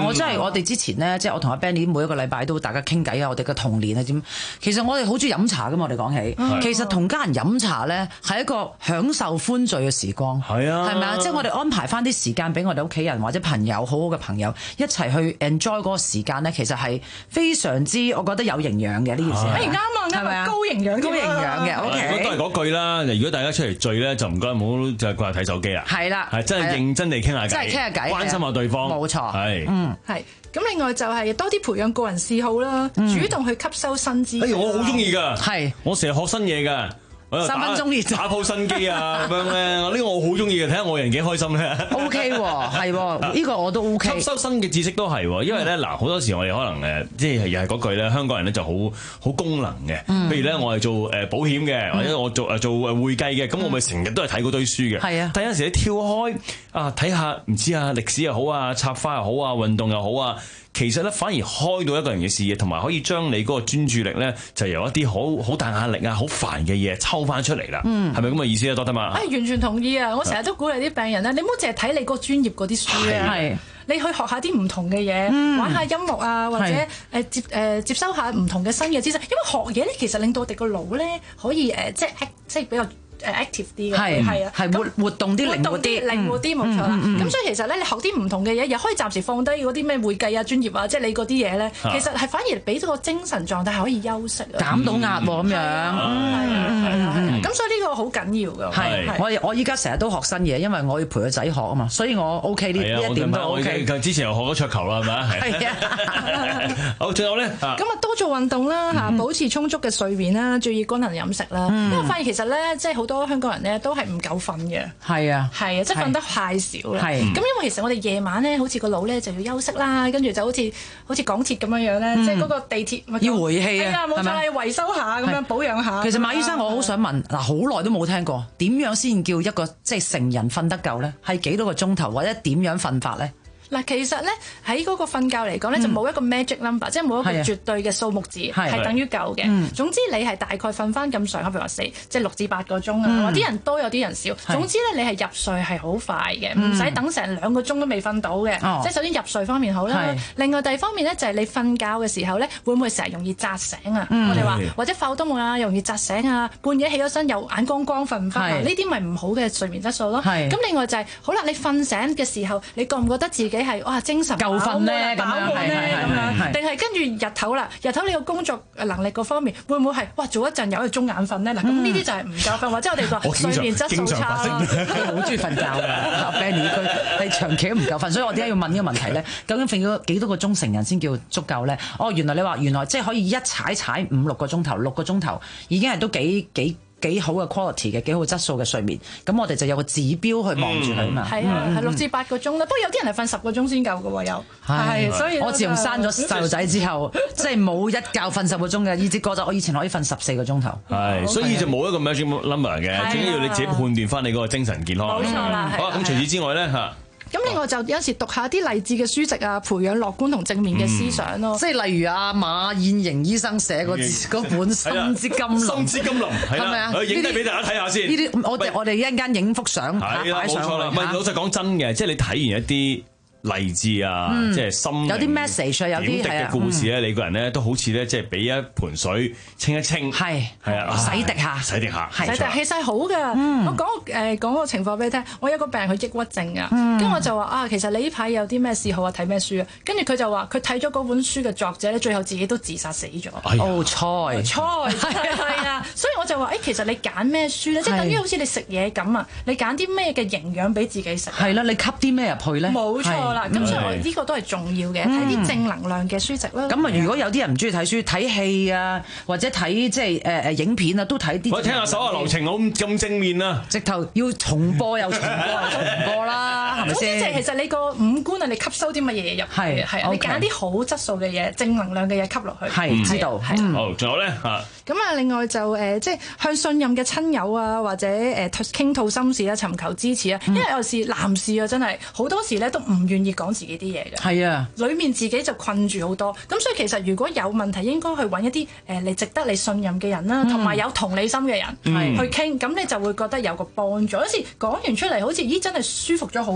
啊，我真係我哋之前咧，即係我同阿 Benny 每一個禮拜都大家傾偈啊，我哋嘅童年係點？其實我哋好中意飲茶噶嘛，我哋講起，其實同家人飲茶咧係一個享受歡聚嘅時光， 係啊， 係咪啊？即係我哋安排翻啲時間俾我哋屋企人或者朋友，好好嘅朋友一齊去 enjoy 嗰個時間咧，其實係非常之我覺得有營養嘅呢件事。 誒啱啊，係咪啊？高營養， 高營養嘅。OK， 都係嗰句啦。如果大家出嚟聚咧，就唔該唔好就係掛睇手機啦。 係啦， 係真係認真地傾下偈， 真係傾下偈， 關心下對方。 冇錯， 係嗯係。咁另外就係多啲培養個人嗜好啦，主動去吸收新知識。 哎，我好中意㗎， 係我成日學新嘢㗎。 三分鐘熱打鋪新機啊咁樣咧，呢個我好中意嘅，睇下我人幾開心咧。 O K 喎，係喎，呢個我都 O K。吸收新嘅知識都係喎，因為咧嗱好多時我哋可能誒，即係又係嗰句咧，香港人咧就好好功能嘅。譬如咧，我係做誒保險嘅，或者我做誒做誒會計嘅，咁我咪成日都係睇嗰堆書嘅。 係啊， 但有陣時你跳開啊，睇下唔知啊歷史又好啊，插花又好啊，運動又好啊。其實咧，反而開到一個人嘅視野，同埋可以將你嗰個專注力咧，就由一啲好好大壓力啊、好煩嘅嘢抽翻出嚟啦。嗯，係咪咁嘅意思啊？多得嘛？ 誒，完全同意啊！我成日都鼓勵啲病人咧，你唔好淨係睇你嗰個專業嗰啲書啊，係你去學下啲唔同嘅嘢，嗯、玩下音樂啊，或者誒接誒接收下唔同嘅新嘅知識。因為學嘢咧，其實令到我哋個腦咧可以誒，即係即係比較。誒 active 啲嘅係係啊， 係活活動啲靈活啲， 靈活啲冇錯啦。咁所以其實咧，你學啲唔同嘅嘢，又可以暫時放低嗰啲咩會計啊、專業啊，即係你嗰啲嘢咧，其實係反而俾到個精神狀態係可以休息啊， 減到壓喎咁樣。係啊係啊，咁所以呢個好緊要㗎。係我我依家成日都學新嘢，因為我要陪個仔學啊嘛，所以我 OK 呢呢一點都 OK。 之前又學咗桌球啦，係咪？係啊。好，最後咧咁啊，多做運動啦嚇，保持充足嘅睡眠啦，注意均衡飲食啦。因為我發現其實咧，即係好多香港人咧都係唔夠瞓嘅， 係啊， 係啊，即係瞓得太少啦。 係咁，因為其實我哋夜晚咧，好似個腦咧就要休息啦，跟住就好似好似港鐵咁樣樣咧，即係嗰個地鐵要回氣啊， 冇錯啦，要維修下咁樣保養下。 其實馬醫生，我好想問嗱，好耐都冇聽過點樣先叫一個即係成人瞓得夠咧？係幾多個鐘頭或者點樣瞓法咧？ 嗱，其實咧喺嗰個瞓覺嚟講咧，就冇一個 magic number，即係冇一個絕對嘅數目字係等於夠嘅。總之你係大概瞓翻咁上下，譬如話四即係六至八個鐘啊。啲人多有啲人少。總之咧，你係入睡係好快嘅，唔使等成兩個鐘都未瞓到嘅。即係首先入睡方面好啦。另外第二方面咧，就係你瞓覺嘅時候咧，會唔會成日容易扎醒啊？我哋話或者發惡夢啊，容易扎醒啊，半夜起咗身又眼光光瞓唔翻，呢啲咪唔好嘅睡眠質素咯。咁另外就係好啦，你瞓醒嘅時候，你覺唔覺得自己係哇精神夠瞓咧咁樣， 咁樣，定係跟住日頭啦？日頭你個工作能力嗰方面會唔會係哇做一陣有一個中眼瞓咧？嗱，咁呢啲就係唔夠瞓，或者我哋個睡眠質素差。 佢好中意瞓覺㗎，Benny 佢係長期都唔夠瞓，所以我點解要問呢個問題咧？究竟瞓咗幾多個鐘成人先叫足夠咧？哦，原來你話原來即係可以一踩踩五六個鐘頭，六個鐘頭已經係都幾幾。幾好嘅 quality 嘅幾好質素嘅睡眠，咁我哋就有個指標去望住佢嘛。 係啊，係六至八個鐘啦。不過有啲人係瞓十個鐘先夠嘅喎，又係。所以我自從生咗細路仔之後，即係冇一覺瞓十個鐘嘅。依隻哥就我以前可以瞓十四個鐘頭。 係，所以就冇一個 magic number 嘅，最緊要你自己判斷翻你嗰個精神健康。 冇錯啦。 好，咁除此之外咧嚇。 咁另外就有時讀下啲勵志嘅書籍啊，培養樂觀同正面嘅思想咯。 即係例如阿馬燕瑩醫生寫嗰嗰本《心之甘霖》， 心之甘霖係咪啊？影低俾大家睇下先。 呢啲我哋我哋一陣間影幅相擺上去。冇錯啦， 唔係老實講真嘅，即係你睇完一啲勵志啊，即係心有啲 message 有啲嘅故事咧，你個人咧都好似咧，即係俾一盆水清一清， 係係啊， 洗滌下， 洗滌下， 洗滌氣勢好㗎。我講誒講個情況俾你聽，我有個病人佢抑鬱症啊，跟住我就話啊，其實你呢排有啲咩嗜好啊？睇咩書啊？跟住佢就話佢睇咗嗰本書嘅作者咧，最後自己都自殺死咗。 哦，菜菜係啊，所以我就話誒，其實你揀咩書咧，即係等於好似你食嘢咁啊，你揀啲咩嘅營養俾自己食？ 係啦，你吸啲咩入去咧？ 冇錯啦，咁所以我呢個都係重要嘅，睇啲正能量嘅書籍啦。 咁啊，如果有啲人唔中意睇書，睇戲啊，或者睇即係誒誒影片啊，都睇啲。 我聽下手下留情，好咁正面啊！ 直頭要重播又重播又重播啦，係咪先？ 即係其實你個五官啊，你吸收啲乜嘢入去？係係，你揀啲好質素嘅嘢，正能量嘅嘢吸落去。 係知道。 係好，仲有咧嚇。 咁啊，另外就誒，即係向信任嘅親友啊，或者誒傾吐心事啊，尋求支持啊。因為有時男士啊，真係好多時咧都唔願意講自己啲嘢嘅。 係啊。 裏面自己就困住好多，咁所以其實如果有問題，應該去揾一啲誒你值得你信任嘅人啦，同埋有同理心嘅人去傾，咁你就會覺得有個幫助。有時講完出嚟，好似咦真係舒服咗好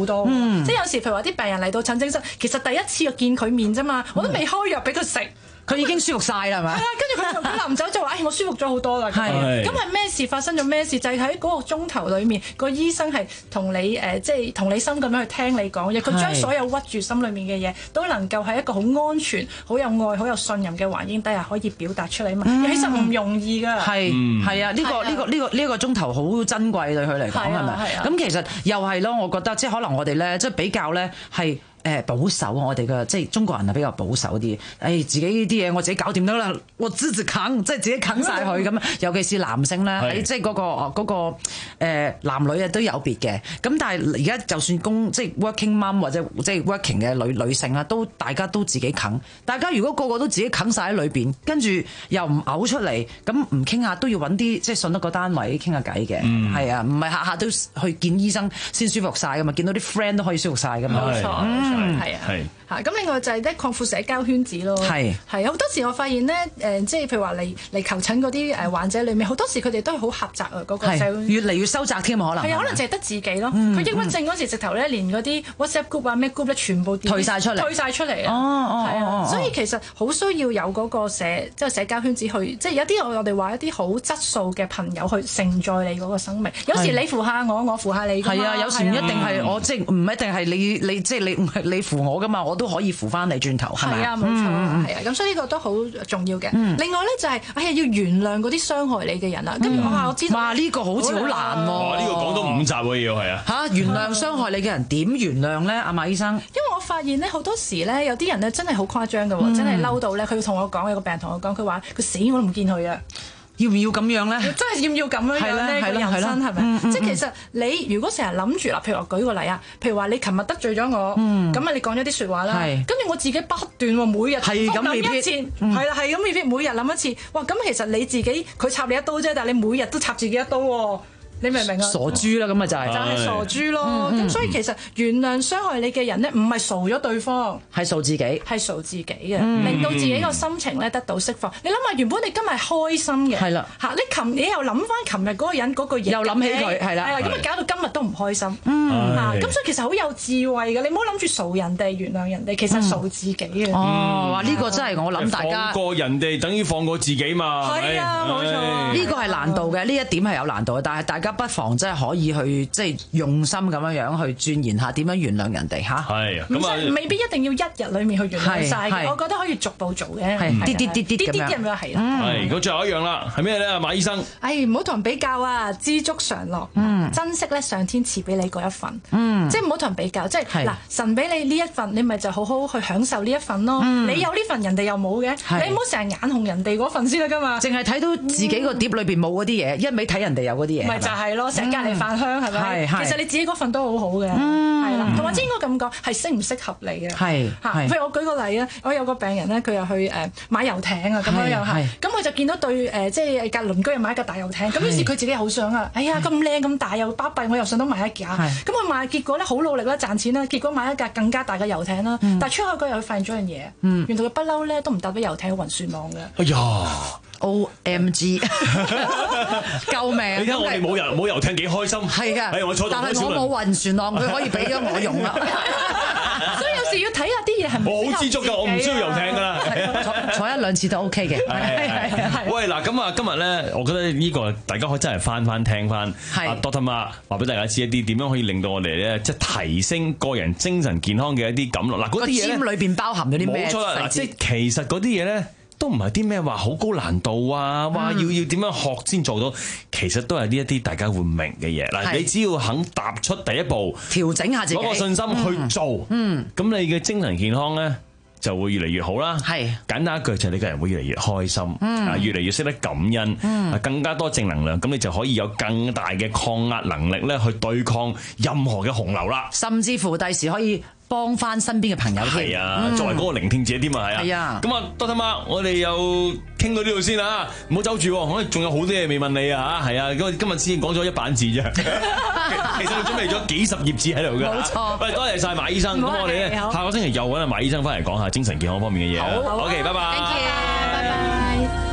好多。 嗯、 即係有時譬如話啲病人嚟到診症室，其實第一次我見佢面啫嘛，我都未開藥俾佢食。 佢已經舒服晒啦，係咪？ 係啊，跟住佢佢臨走就話：，誒，我舒服咗好多啦。咁咁係咩事發生咗咩事？就係喺嗰個鐘頭裡面，個醫生係同你誒，即係同理心咁樣去聽你講嘢。佢將所有屈住心裡面嘅嘢，都能夠喺一個好安全、好有愛、好有信任嘅環境底下，可以表達出嚟嘛。 嗯、 其實唔容易㗎。 係係啊，呢、呢個呢、呢個呢、呢個呢、呢個鐘頭好珍貴對佢嚟講係咪？咁其實又係咯，我覺得即係可能我哋咧，即係比較咧係。誒保守，我哋嘅即係中國人係比較保守啲。誒、哎、自己呢啲嘢我自己搞掂得啦，我自己啃，即係自己啃晒佢咁。尤其是男性咧，喺即係嗰個嗰、嗰個、呃、男女啊都有別嘅。咁但係而家就算工即係 working mum 或者即係 working 嘅女女性啦，都大家都自己啃。大家如果個個都自己啃晒喺裏邊，跟住又唔嘔出嚟，咁唔傾下都要揾啲即係信得個單位傾下偈嘅。係、嗯、啊，唔係下下都去見醫生先舒服晒噶嘛，見到啲 friend 都可以舒服晒噶嘛。冇錯。嗯係啊，嚇咁另外就係咧擴闊社交圈子咯，係係好多時我發現咧誒，即係譬如話嚟嚟求診嗰啲誒患者裏面，好多時佢哋都係好狹窄啊，嗰個社會越嚟越收窄添，可能係啊，可能淨係得自己咯。佢抑鬱症嗰時直頭咧，連嗰啲 WhatsApp group 啊咩 group 咧，全部退晒出嚟， 退晒出嚟啊！ 哦係啊，所以其實好需要有嗰個社即係社交圈子去，即係有啲我哋話一啲好質素嘅朋友去承載你嗰個生命。有時你扶下我，我扶下你。 係啊，有時唔一定係我即係唔一定係你你即係你唔係你扶我噶嘛，我都可以扶翻你轉頭，係咪啊？ 係啊，冇錯，係啊，咁所以呢個都好重要嘅。另外咧就係哎呀，要原諒嗰啲傷害你嘅人啊。跟住哇，我知道哇， 呢個好似好難喎。 哇，呢個講到五集喎，要係啊嚇原諒傷害你嘅人點原諒咧？阿馬醫生， 因為我發現咧好多時咧有啲人咧真係好誇張嘅喎，真係嬲到咧，佢同我講，有個病人同我講，佢話佢死我都唔見佢啊！ 要唔要咁樣咧？ 真係要唔要咁樣樣咧？個人生係咪？即係其實你如果成日諗住啦，譬如我舉個例啊，譬如話你琴日得罪咗我，咁啊你講咗啲説話啦，跟住我自己不斷喎，每日係咁諗一次，係啦，係咁 repeat，每日諗一次，哇！咁其實你自己佢插你一刀啫，但係你每日都插自己一刀喎。你明唔明啊？ 傻豬啦，咁咪就係就係傻豬咯。咁所以其實原諒傷害你嘅人咧，唔係傻咗對方， 係傻自己， 係傻自己嘅，令到自己個心情咧得到釋放。你諗下，原本你今日開心嘅，係啦嚇，你琴你又諗翻琴日嗰個人嗰個嘢， 又諗起佢，係啦， 係啊，咁啊搞到今日都唔開心。嚇，咁所以其實好有智慧嘅，你唔好諗住傻人哋，原諒人哋，其實傻自己嘅。 哦，哇！呢個真係我諗大家放過人哋，等於放過自己嘛。 係啊，冇錯。 呢個係難度嘅，呢一點係有難度嘅，但係大家不妨真係可以去即係用心咁樣樣去鑽研下點樣原諒人哋嚇。 係啊， 咁啊未必一定要一日裡面去原諒晒嘅，我覺得可以逐步做嘅。 係啲啲啲啲咁樣。 啲啲咁樣係啦。 係，咁最後一樣啦，係咩咧？馬醫生。 唉，唔好同人比較啊！知足常樂，珍惜咧上天賜俾你嗰一份。即係唔好同人比較，即係嗱神俾你呢一份，你咪就好好去享受呢一份咯。你有呢份，人哋又冇嘅，你唔好成日眼紅人哋嗰份先得噶嘛。 淨係睇到自己個碟裏邊冇嗰啲嘢，一味睇人哋有嗰啲嘢。 咪就係咯，成隔離飯香係咪？其實你自己嗰份都好好嘅，係啦。同埋應該咁講，係適唔適合你嘅。係嚇，譬如我舉個例啊，我有個病人咧，佢又去誒買遊艇啊，咁樣樣嚇。咁佢就見到對誒，即係隔鄰居又買一架大遊艇，咁於是佢自己好想啊，哎呀咁靚咁大又巴閉，我又想都買一架。咁佢買，結果咧好努力啦賺錢啦，結果買一架更加大嘅遊艇啦。但係出去佢又發現咗樣嘢，原來佢不嬲咧都唔搭啲遊艇去暈船浪嘅。 哎呀！ O M G！ 救命！ 你睇我哋冇遊冇遊艇幾開心， 係㗎。 係我坐到但係我冇暈船浪，佢可以俾咗我用啦。 所以有時要睇下啲嘢係咪。 我好知足㗎，我唔需要遊艇㗎啦。 坐坐一兩次都 OK 嘅。 係係。喂嗱，咁啊今日咧，我覺得呢個大家可以真係翻翻聽翻阿 Doctor Mark 話俾大家知一啲點樣可以令到我哋咧即係提升個人精神健康嘅一啲感覺。嗱嗰啲嘢咧，個尖裏邊包含咗啲咩？冇錯啦，嗱即係其實嗰啲嘢咧。都唔係啲咩話好高難度啊！話要要點樣學先做到，其實都係呢一啲大家會明嘅嘢。嗱，你只要肯踏出第一步， 調整下自己， 攞個信心去做，嗯，咁你嘅精神健康咧就會越嚟越好啦。係簡單一句就係你個人會越嚟越開心，啊，越嚟越識得感恩，啊，更加多正能量，咁你就可以有更大嘅抗壓能力咧，去對抗任何嘅洪流啦。 甚至乎第時可以幫翻身邊嘅朋友添， 係啊，作為嗰個聆聽者添啊，係啊，係啊，咁啊，Doctor Mark，我哋又傾到呢度先啊，唔好走住，我哋仲有好多嘢未問你啊，嚇，係啊，因為今日先講咗一版字啫，其實我準備咗幾十頁紙喺度㗎，冇錯。喂，多謝晒馬醫生，咁我哋咧下個星期又揾阿馬醫生翻嚟講下精神健康方面嘅嘢。好 ，OK，拜拜。Thank you，拜拜。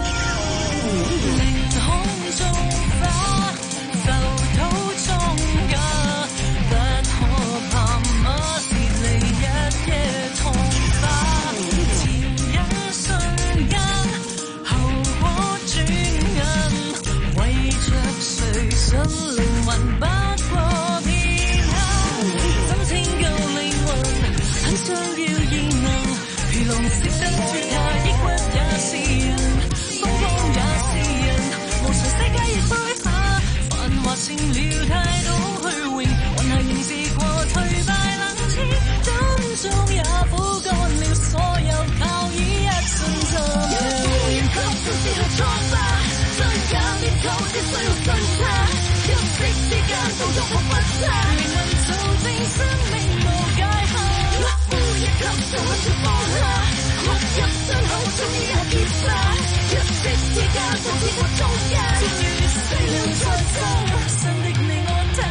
就土中也不可怕。 手中毫不差，靈魂做證，生命無界限。呼一吸就很少放下，哭泣傷口終於也結痂，一息之間就似過中間，天與死了再爭，新的你我他。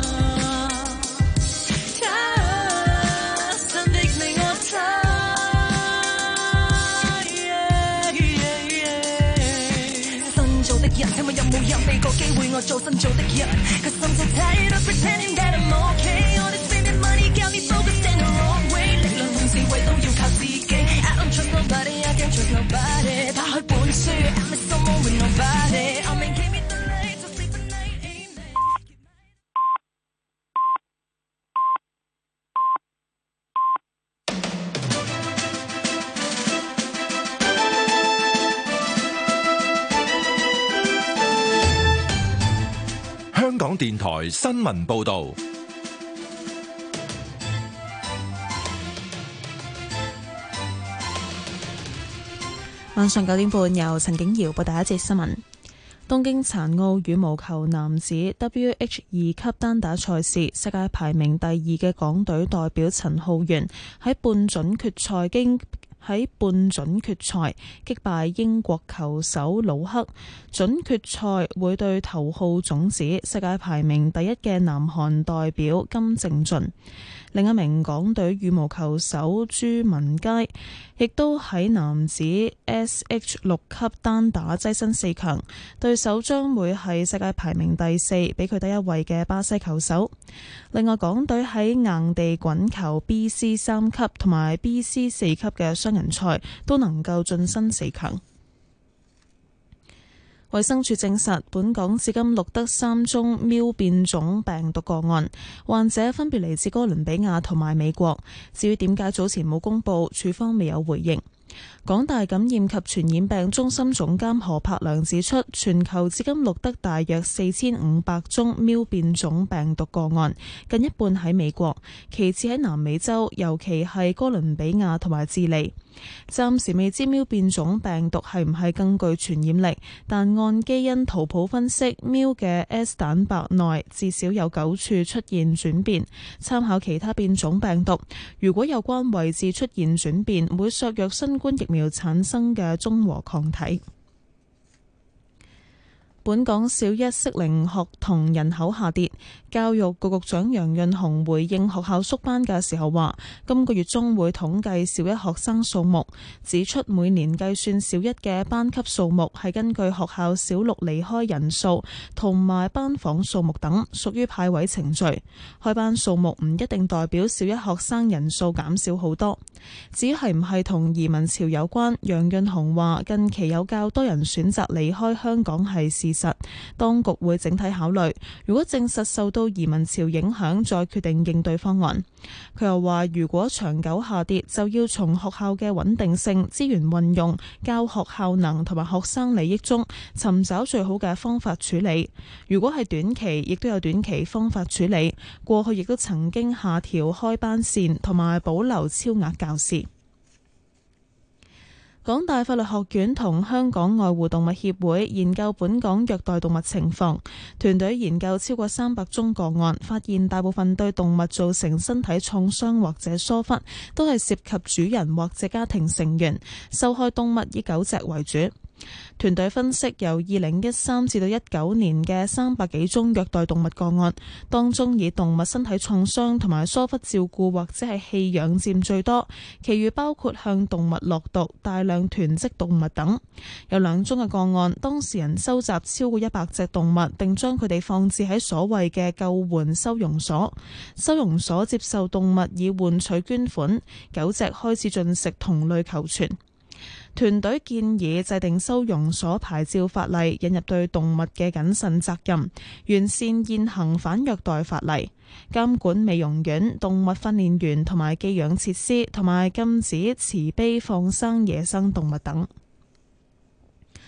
人請問有冇人俾個機會我做新做的人 Cause I'm so tired of pretending that I'm okay All this spending money got me focused in the wrong way 力量同智慧都要靠自己 I don't trust nobody, I can't trust nobody 打開本書 I miss someone with nobody I mean give me the light to sleep at night ain't it 香港電台新聞報導， 晚上九點半由陳景瑤報第一節新聞。東京殘奧羽毛球男子 W H 二級單打賽事，世界排名第二嘅港隊代表陳浩源喺半準決賽經喺半準決賽擊敗英國球手魯克，準決賽會對頭號種子世界排名第一嘅南韓代表金正俊。另一名港隊羽毛球手朱文佳亦都喺男子 S H 六級單打躋身四強，對手將會係世界排名第四，比佢低一位嘅巴西球手。另外，港隊喺硬地滾球 B C 三級同埋 B C 四級嘅雙人賽都能夠晉身四強。衛生署證實，本港至今錄得三宗喵變種病毒個案，患者分別嚟自哥倫比亞同埋美國。至於點解早前冇公佈，署方未有回應。港大感染及傳染病中心總監何柏良指出，全球至今錄得大約四千五百宗喵變種病毒個案，近一半喺美國，其次喺南美洲，尤其係哥倫比亞同埋智利。暫時未知喵變種病毒係唔係更具傳染力，但按基因圖譜分析，喵嘅 S 蛋白內至少有九處出現轉變。參考其他變種病毒，如果有關位置出現轉變，會削弱新冠疫苗產生嘅中和抗體。本港小一適齡學童人口下跌，教育局局長楊潤雄回應學校縮班嘅時候話，今個月中會統計小一學生數目，指出每年計算小一嘅班級數目係根據學校小六離開人數同埋班房數目等，屬於派位程序。開班數目唔一定代表小一學生人數減少好多。至於係唔係同移民潮有關，楊潤雄話近期有較多人選擇離開香港係事實，當局會整體考慮，如果證實受到移民潮影響，再決定應對方案。佢又話，如果長久下跌，就要從學校嘅穩定性、資源運用、教學效能同埋學生利益中尋找最好嘅方法處理。如果係短期，亦都有短期方法處理。過去亦都曾經下調開班線同埋保留超額教師。港大法律學院同香港愛護動物協會研究本港虐待動物情況，團隊研究超過三百宗個案，發現大部分對動物造成身體創傷或者疏忽，都係涉及主人或者家庭成員，受害動物以狗隻為主。團隊分析由二零一三至到一九年嘅三百幾宗虐待動物個案，當中以動物身體創傷同埋疏忽照顧或者係棄養佔最多，其餘包括向動物落毒、大量囤積動物等。有兩宗嘅個案，當事人收集超過一百隻動物，並將佢哋放置喺所謂嘅救援收容所，收容所接受動物以換取捐款，狗隻開始進食同類求存。團隊建議制定收容所牌照法例，引入對動物嘅謹慎責任，完善現行反虐待法例，監管美容院、動物訓練園同埋寄養設施，同埋禁止慈悲放生野生動物等。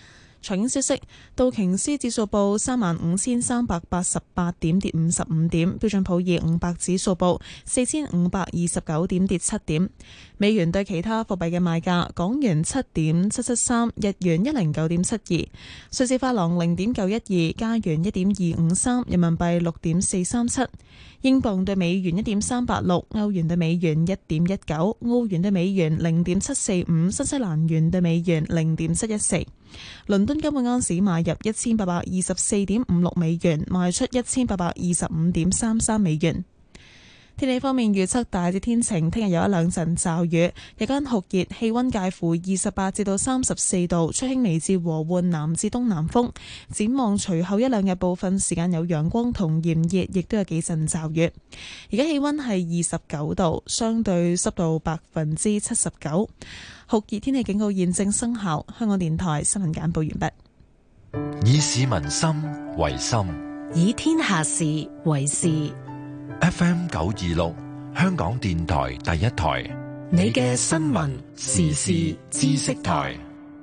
財經消息，道瓊斯指數報三萬五千三百八十八點，跌五十五點；標準普爾五百指數報四千五百二十九點，跌七點。美元對其他貨幣嘅賣價：港元七點七七三，日元一零九點七二，瑞士法郎零點九一二，加元一點二五三，人民幣六點四三七，英鎊對美元一點三八六，歐元對美元一點一九，澳元對美元零點七四五，新西蘭元對美元零點七一四。倫敦金每盎司買入一千八百二十四點五六美元，賣出一千八百二十五點三三美元。天氣方面預測大致天晴，聽日有一兩陣驟雨，日間酷熱，氣溫介乎二十八至到三十四度，吹輕微至和緩南至東南風。展望隨後一兩日部分時間有陽光同炎熱，亦都有幾陣驟雨。而家氣溫係二十九度，相對濕度百分之七十九，酷熱天氣警告現正生效。香港電台新聞簡報完畢。以市民心為心， 以天下事為事。 F M 九二六，香港電台第一台， 你嘅新聞時事知識台。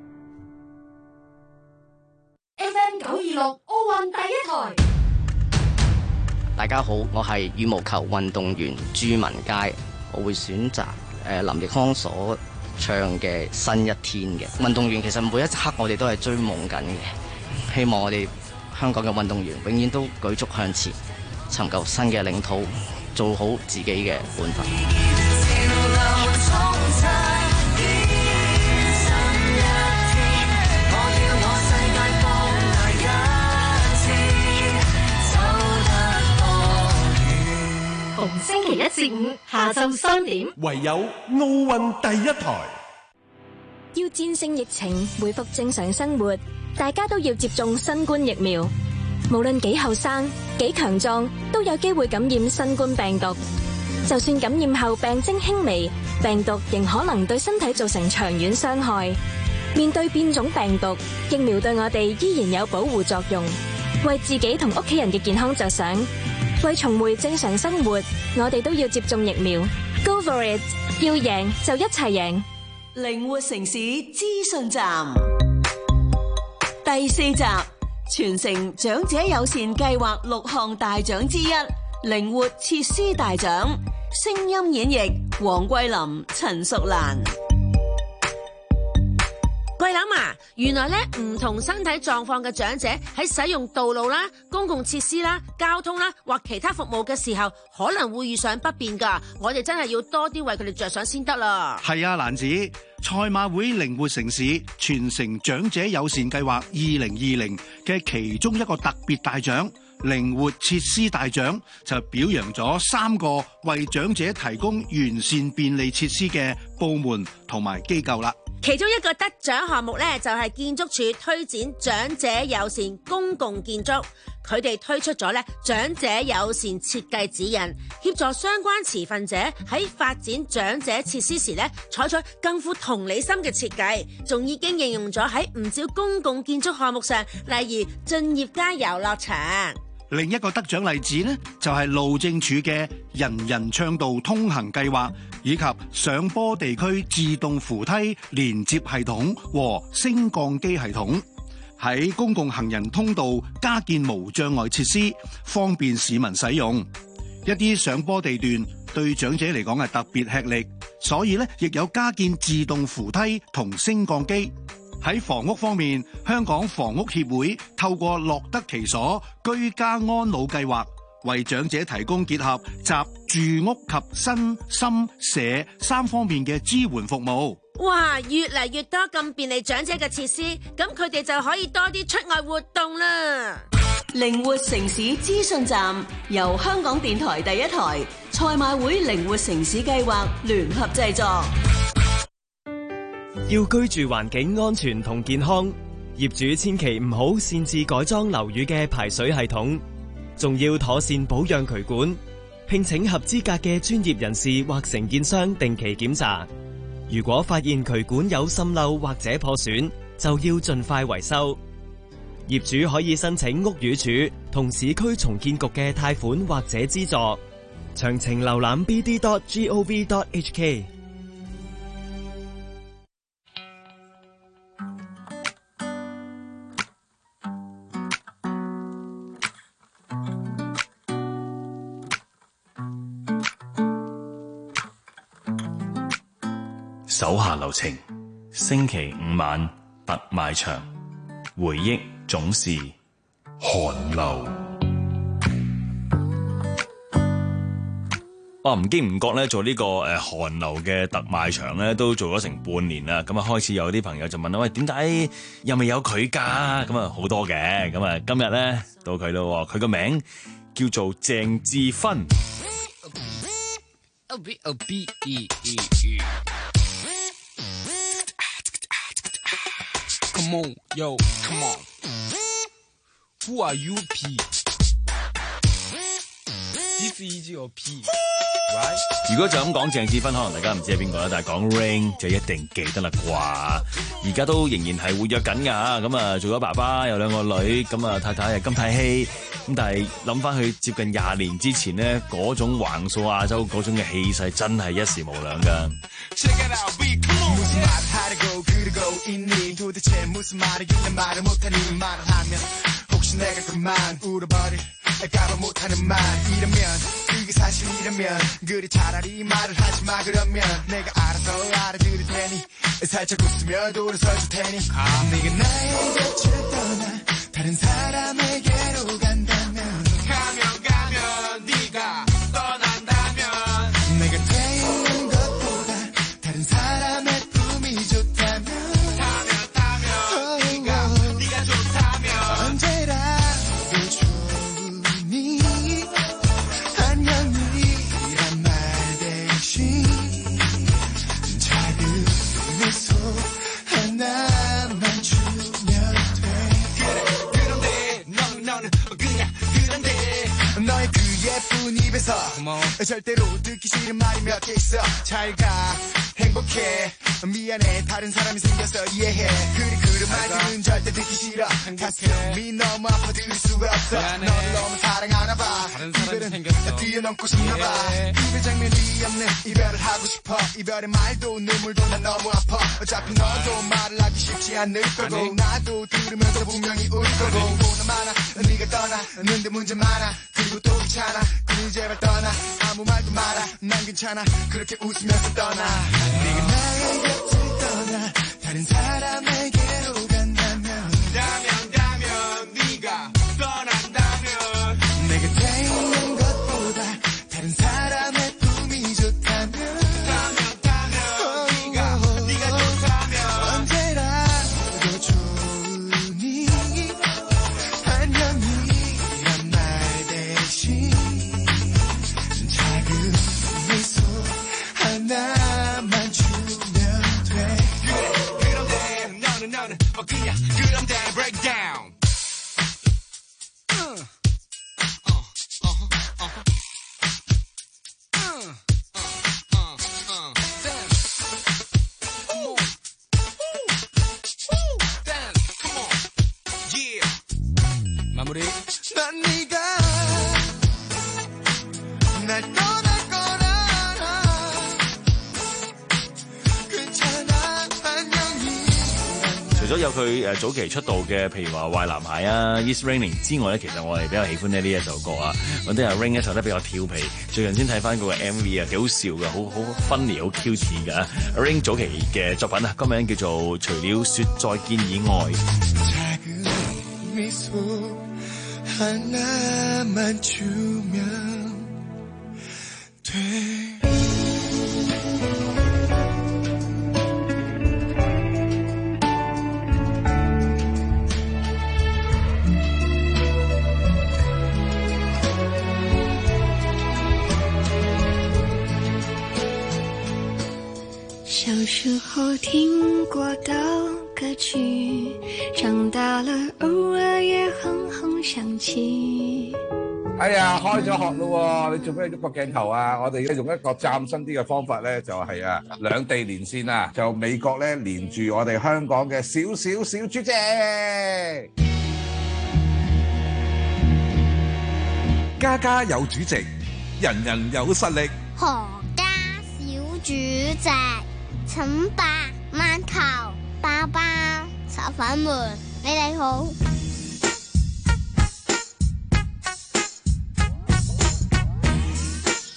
F M 九二六奧運第一台。 大家好，我係羽毛球運動員朱文佳，我會選擇誒林奕匡所唱嘅《新一天》嘅。運動員其實每一刻我哋都係追夢緊嘅，希望我哋香港嘅運動員永遠都舉足向前，尋求新嘅領土，做好自己嘅本分。 逢星期一至五下晝三點， 唯有奧運第一台。 要戰勝疫情，恢復正常生活，大家都要接種新冠疫苗。無論幾後生、幾強壯，都有機會感染新冠病毒。就算感染後病徵輕微，病毒仍可能對身體造成長遠傷害。面對變種病毒，疫苗對我哋依然有保護作用。為自己同屋企人嘅健康着想，為重回正常生活，我哋都要接種疫苗。Go for it！ 要贏就一齊贏。 靈活城市資訊站第四集。全城長者友善計劃六項大獎之一，靈活設施大獎。聲音演繹：黃桂林、陳淑蘭。 桂林啊，原來咧唔同身體狀況嘅長者喺使用道路啦、公共設施啦、交通啦或其他服務嘅時候，可能會遇上不便噶。我哋真係要多啲為佢哋着想先得啦。 係啊，蘭子，賽馬會靈活城市全城長者友善計劃二零二零嘅其中一個特別大獎靈活設施大獎，就表揚咗三個為長者提供完善便利設施嘅部門同埋機構啦。 其中一個得獎項目咧，就係建築署推展長者友善公共建築，佢哋推出咗咧長者友善設計指引，協助相關持份者喺發展長者設施時咧，採取更富同理心嘅設計，仲已經應用咗喺唔少公共建築項目上，例如駿業街遊樂場。 另一個得獎例子呢，就係路政署嘅人人暢道通行計劃，以及上坡地區自動扶梯連接系統和升降機系統，喺公共行人通道加建無障礙設施，方便市民使用。一啲上坡地段對長者嚟講係特別吃力，所以咧亦有加建自動扶梯同升降機。喺房屋方面，香港房屋協會透過樂得其所居家安老計劃，為長者提供結合集住屋及身心社三方面嘅支援服務。 哇，越嚟越多咁便利長者嘅設施，咁佢哋就可以多啲出外活動啦。 靈活城市資訊站由香港電台第一台、賽馬會靈活城市計劃聯合製作。 要居住環境安全同健康，業主千祈唔好擅自改裝樓宇嘅排水系統，仲要妥善保養渠管，聘請合資格嘅專業人士或承建商定期檢查。如果發現渠管有滲漏或者破損，就要盡快維修。業主可以申請屋宇署同市區重建局嘅貸款或者資助。詳情瀏覽 b d dot gov dot h k。 手下留情，星期五晚特賣場，回憶總是寒流。啊，唔經唔覺咧，做呢個誒韓流嘅特賣場咧，都做咗成半年啦。咁啊，開始有啲朋友就問啦，喂，點解又未有佢㗎？咁啊，好多嘅。咁啊，今日咧到佢咯，佢個名叫做鄭智薰。 Come on, yo, come on. Who are you, P? This is your P.Right? 如果就咁講鄭智薰，可能大家唔知係邊個啦，但係講 Rain 就一定記得啦啩。而家都仍然係活躍緊㗎，咁啊做咗爸爸，有兩個女，咁啊太太係金泰熙，咁但係諗翻去接近廿年之前呢，嗰種橫掃亞洲嗰種嘅氣勢真係一時無兩㗎。 절대로 듣기 싫은 말이 몇 개 있어. 잘 가 행복해 미안해 다른 사람이 생겨서 이해해 그리 그런 말들은 절대 듣기 싫어 가슴이 너무 아파 들을 수가 없어 너를 너무 사랑하나 봐 이별은 뛰어넘고 싶나 봐 이별 장면이 없는 이별을 하고 싶어 이별의 말도 눈물도 난 너무 아파 어차피 너도 말을 하기 쉽지 않을 거고 나도 들으면서 분명히 울 거고 보나 마나 네가 떠나는데 문제 많아 그리고 또 귀찮아 그니 제발 떠나 아무 말도 마라 난 괜찮아 그렇게 웃으면서 떠나 네가 나의 곁을 떠나 다른 사람에게로 간다면 다면 다면 네가 떠난다면 내 곁에 있는 것보다 다른 사람의 품이 좋다면 다면 다면 네가 네가 좋다면 언제라도 좋으니 안녕이란 말 대신 작은 미소 하나만 주면 돼 그래 그럼 돼 너는 너는 어 그냥 그럼 돼 break down uh, uh, uh, uh, uh, uh, uh, uh, dance come on Woo, dance come on yeah 마무리 난 네가 날 떠날 거라 괜찮아 안녕히 除咗有佢誒早期出道嘅，譬如話壞男孩啊、It's Raining 之外咧，其實我係比較喜歡咧呢一首歌啊。我覺得阿 Rain 咧唱得比較調皮，最近先睇翻嗰個 M V 啊，幾好笑嘅，好好 funny 好 cute 嘅。阿 Rain 早期嘅作品啊，歌名叫做《除了說再見以外》。 작은 미소 하나만 주면 돼 小时候听过的歌曲，長大了偶爾也哼哼想起。 哎呀，開咗學咯，你做咩喐個鏡頭啊？我哋咧用一個嶄新啲嘅方法咧，就係啊兩地連線啊，就美國咧連住我哋香港嘅小小小豬姐。 家家有主席，人人有實力。 何家小主席，請白饅頭、包包、炒粉們，你哋好。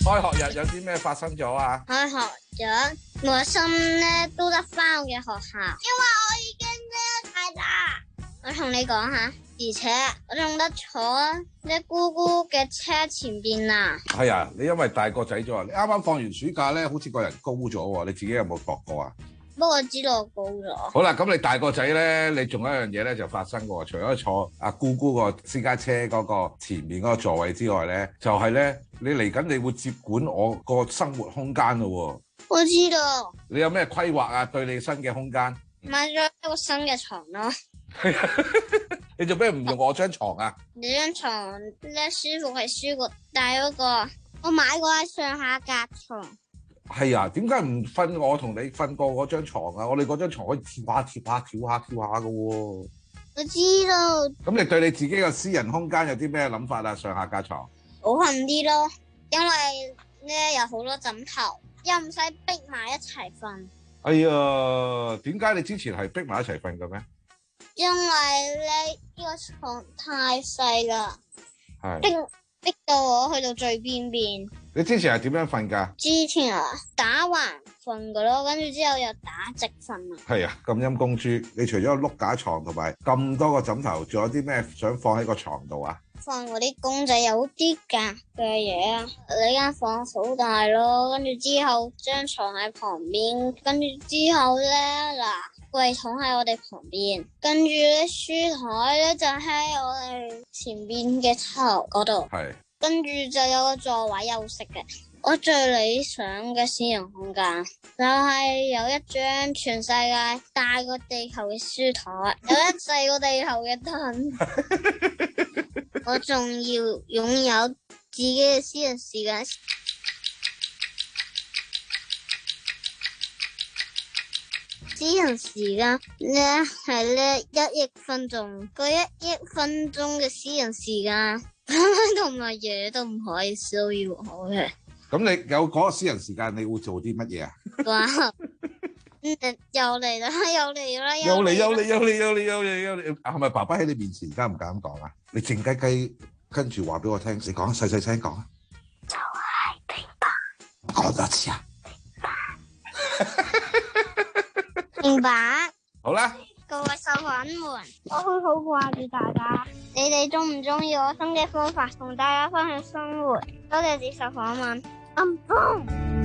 開學日有啲咩發生咗啊？ 開學日我心咧都得翻我嘅學校，因為我已經咧大啦。我同你講下，而且我仲得坐你姑姑嘅車前邊啊。 係啊，你因為大個仔咗，你啱啱放完暑假咧，好似個人高咗喎，你自己有冇覺過啊？ 不過我知道我高咗。 好啦，咁你大個仔咧，你仲有一樣嘢咧就發生過，除咗坐阿姑姑個私家車嗰個前面嗰個座位之外咧，就係、是、咧，你嚟緊你會接管我個生活空間咯喎。 我知道。 你有咩規劃啊？對你新嘅空間？ 買咗一個新嘅床咯。 你做咩唔用我張床啊？ 你張床咧舒服係舒服，但係嗰個我買過係上下格床。 係啊，點解唔瞓我同你瞓過嗰張床啊？我哋嗰張床可以跳下跳下跳下跳下噶喎。 我知道。 咁你對你自己個私人空間有啲咩諗法啊？上下格床好瞓啲咯，因為咧有好多枕頭，又唔使逼埋一齊瞓。 哎呀，點解你之前係逼埋一齊瞓嘅咩？ 因為咧呢個床太細啦， 係逼逼到我去到最邊邊。 你之前係點樣瞓㗎？ 之前啊打橫瞓㗎咯，跟住之後又打直瞓啊。 係啊，咁陰公豬！你除咗有碌架床同埋咁多個枕頭，仲有啲咩想放喺個床度啊？ 放嗰啲公仔有啲格嘅嘢啊！你間房好大咯，跟住之後張床喺旁邊，跟住之後咧嗱櫃桶喺我哋旁邊，跟住咧書台咧就喺我哋前邊嘅頭嗰度， 係， 跟住就有個座位休息嘅。我最理想嘅私人空間就係有一張全世界大過地球嘅書台，有一細過地球嘅凳。我仲要擁有自己嘅私人時間。私人時間咧係咧一億分鐘，嗰一億分鐘嘅私人時間，同埋嘢都唔可以騷擾我嘅。 咁你有嗰個私人時間，你會做啲乜嘢啊？ 哇！又嚟啦，又嚟啦， 又嚟又嚟又嚟又嚟又嚟又嚟，係咪爸爸喺你面前而家唔敢講啊？你靜雞雞跟住話俾我聽，你講細細聲講啊！ 就係明白。 講多次啊！ 明白。 好啦。 各位受粉們，我會好掛住大家。你哋中唔中意我新嘅方法同大家分享生活？多謝接受訪問。暗風。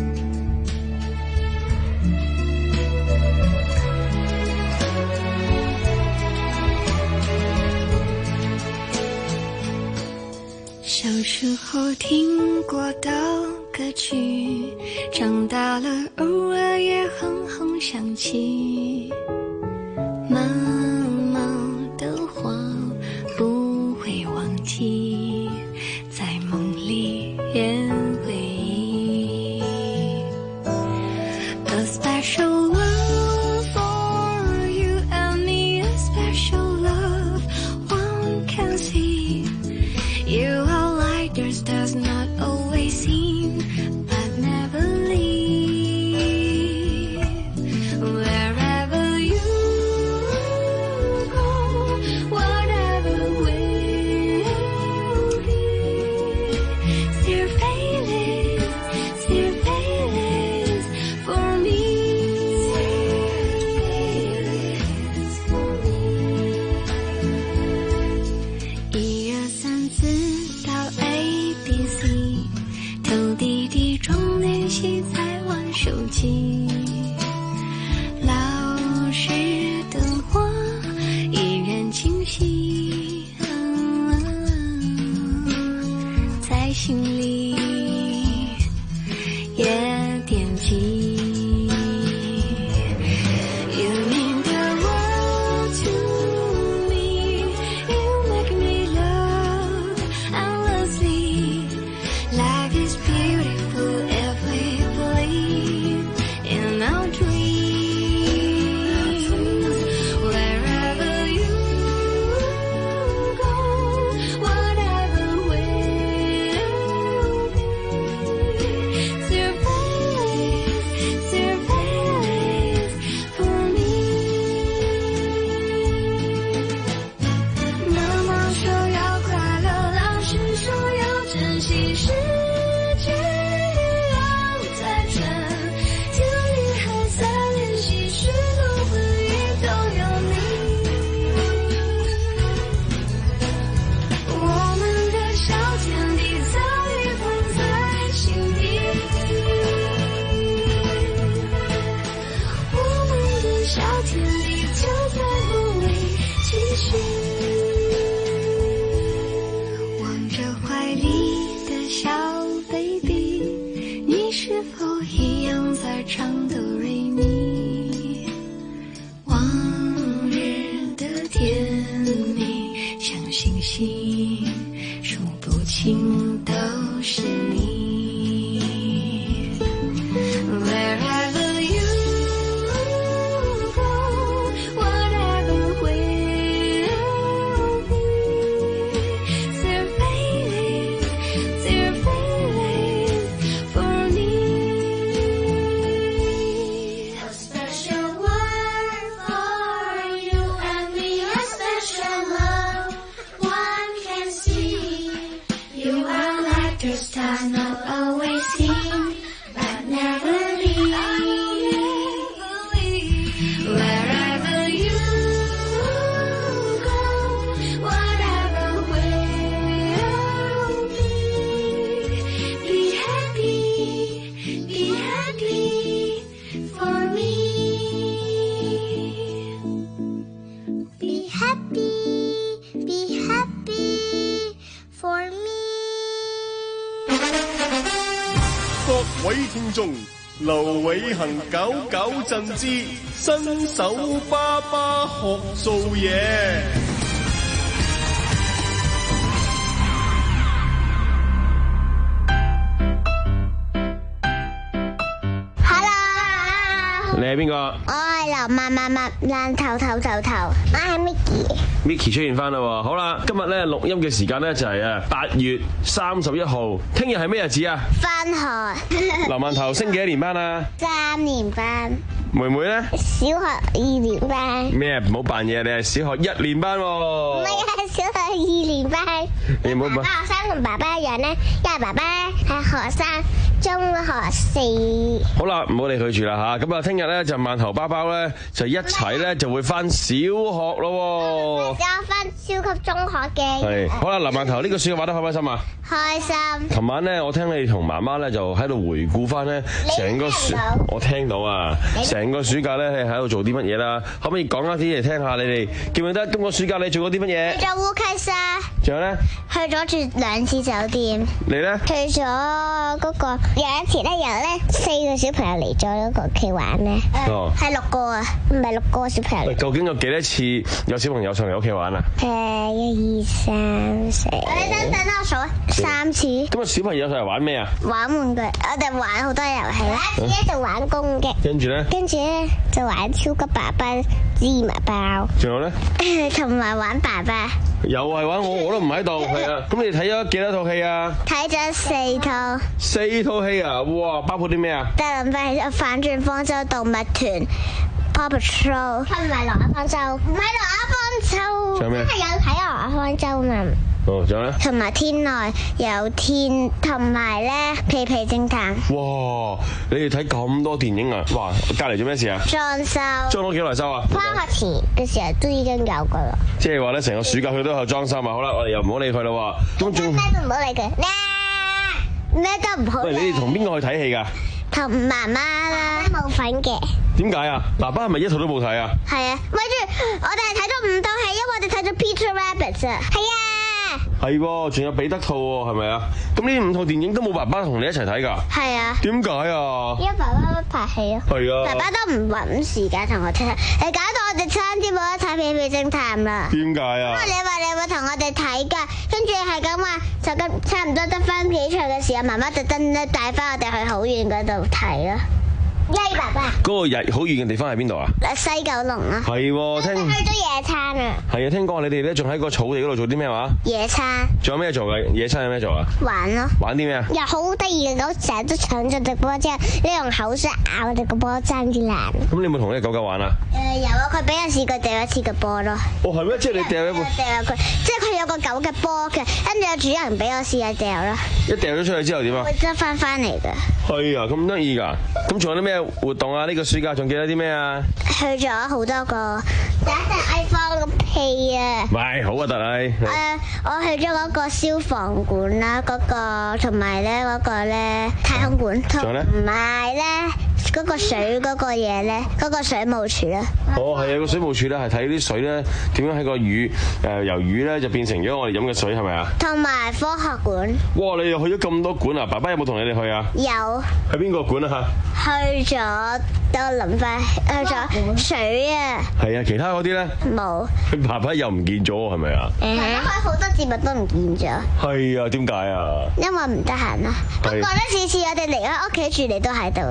小時候聽過的歌曲，長大了偶爾也哼哼想起。媽媽的話不會忘記，在夢裡也回憶。A special love for you and me, a special love one can see. You are like your stars, not always seen, but never leave. Wherever you And now I'll always sing, but never leave. Wherever you go, whatever will be, be happy, be happy for me. Be happy, be happy for me. 各位聽眾，劉偉恒搞搞震之新手爸爸學做嘢。 你係邊個？ 我係劉慢慢慢爛頭頭頭頭，我係 Mickey。Mickey 出現翻啦喎！好啦，今日咧錄音嘅時間咧就係啊八月三十一號，聽日係咩日子啊？ 返學。 劉饅頭升幾多年班啊？ 三年班。 妹妹咧？ 小學二年班。 咩？唔好扮嘢，你係小學一年班喎。 唔係啊，小學二年班。 你唔好扮。 學生同爸爸一樣咧，因為爸爸係學生，中學四。 好啦，唔好理佢住啦吓，咁啊，聽日咧就饅頭包包咧就一齊咧就會翻小學咯。 我翻超級中學嘅。 係，好啦，劉饅頭呢個暑假玩得開唔開心啊？ 開心。 琴晚咧，我聽你同媽媽咧就喺度回顧翻咧成個暑，我聽到啊，成個暑假咧你喺度做啲乜嘢啦？可唔可以講一啲嚟聽下？你哋記唔記得今個暑假你做過啲乜嘢？ 去咗烏溪沙。 仲有咧？ 去咗住兩次酒店。 你咧？ 去咗嗰個有一次咧，有咧四個小朋友嚟咗嗰個屋企玩咧。哦。係六個啊，唔係六個小朋友。 究竟有幾多次有小朋友上嚟屋企玩啊？ 誒，一二三四。你等等我數啊。三次。 咁啊，小朋友上嚟玩咩啊？ 玩玩具，我哋玩好多遊戲啦。第一次咧就玩攻擊。 跟住咧？ 跟住咧就玩超級爸爸芝麻包。 仲有咧？ 同埋玩爸爸。 又係玩我，我都唔喺度。係啊，咁你哋睇咗幾多套戲啊？ 睇咗四套。 四套戲啊！哇，包括啲咩啊？ 特林飛反轉方舟動物團。Paw Patrol，係咪挪亞方舟？唔係挪亞方舟， 仲有咩？ 係有睇挪亞方舟嘛？ 哦，仲有咧？ 同埋天內有天，同埋咧屁屁偵探。 哇！你哋睇咁多電影啊？哇！隔離做咩事啊？ 裝修。裝咗幾耐修啊？ 返學前嘅時候都已經有噶啦。 即係話咧，成個暑假佢都有裝修啊！好啦，我哋又唔好理佢啦喎。咁仲咩都唔好理佢，咩都唔好。 喂，你哋同邊個去睇戲㗎？ 同媽媽啦，冇份嘅。 點解啊？爸爸係咪一套都冇睇啊？ 係啊，咪住，我哋係睇咗五套戲，因為我哋睇咗 Peter Rabbit 啊。係啊。 係喎，仲有彼得套喎，係咪啊？咁呢五套電影都冇爸爸同你一齊睇㗎？ 係啊。 點解啊？ 因為爸爸拍戲啊。 係啊。 爸爸都唔揾時間同我睇，你搞到我哋差啲冇得睇《屁屁偵探》啦。 點解啊？ 因為你話你會同我哋睇㗎，跟住係咁話，就咁差唔多得翻幾場嘅時候，媽媽特登咧帶翻我哋去好遠嗰度睇咯。耶！爸爸。 嗰個日好遠嘅地方喺邊度啊？ 西九龍啊。 係喎，聽。 去咗野餐啊。 係啊，聽講你哋咧仲喺個草地嗰度做啲咩話？ 野餐。 仲有咩做嘅？野餐有咩做啊？ 玩咯。 玩啲咩啊？ 又好得意嘅狗，成日都搶咗隻波之後，你用口水咬我哋個波爭啲爛。 咁你有冇同呢隻狗狗玩啊？ 誒有啊，佢俾我試過掉一次個波咯。 哦，係咩？即係你掉一個。 掉佢，即係佢有個狗嘅波嘅，跟住有主人俾我試下掉啦。 一掉咗出去之後點啊？ 會執翻翻嚟㗎。 係啊，咁得意㗎！咁仲有啲咩活動啊？呢個暑假仲記得啲咩啊？ 去咗好多個，第一隻 iPhone 個屁啊！ 唔係，好核突啊！誒， 我去咗嗰個消防館啦，嗰個同埋咧嗰個咧太空館，同埋咧嗰個水嗰個嘢咧，嗰個水務署啦。 哦，係啊，個水務署咧係睇啲水咧點樣喺個魚誒由魚咧就變成咗我哋飲嘅水係咪啊？ 同埋科學館。 哇！你又去咗咁多館啊？爸爸有冇同你哋去啊？ 有。 去邊個館啊？ 去咗德林快，去咗水啊。 係啊，其他嗰啲咧冇。 佢爸爸又唔見咗喎，係咪啊？ 誒，佢好多節目都唔見咗。 係啊，點解啊？ 因為唔得閒啦。不過咧，次次我哋離開屋企住，你都喺度嘅。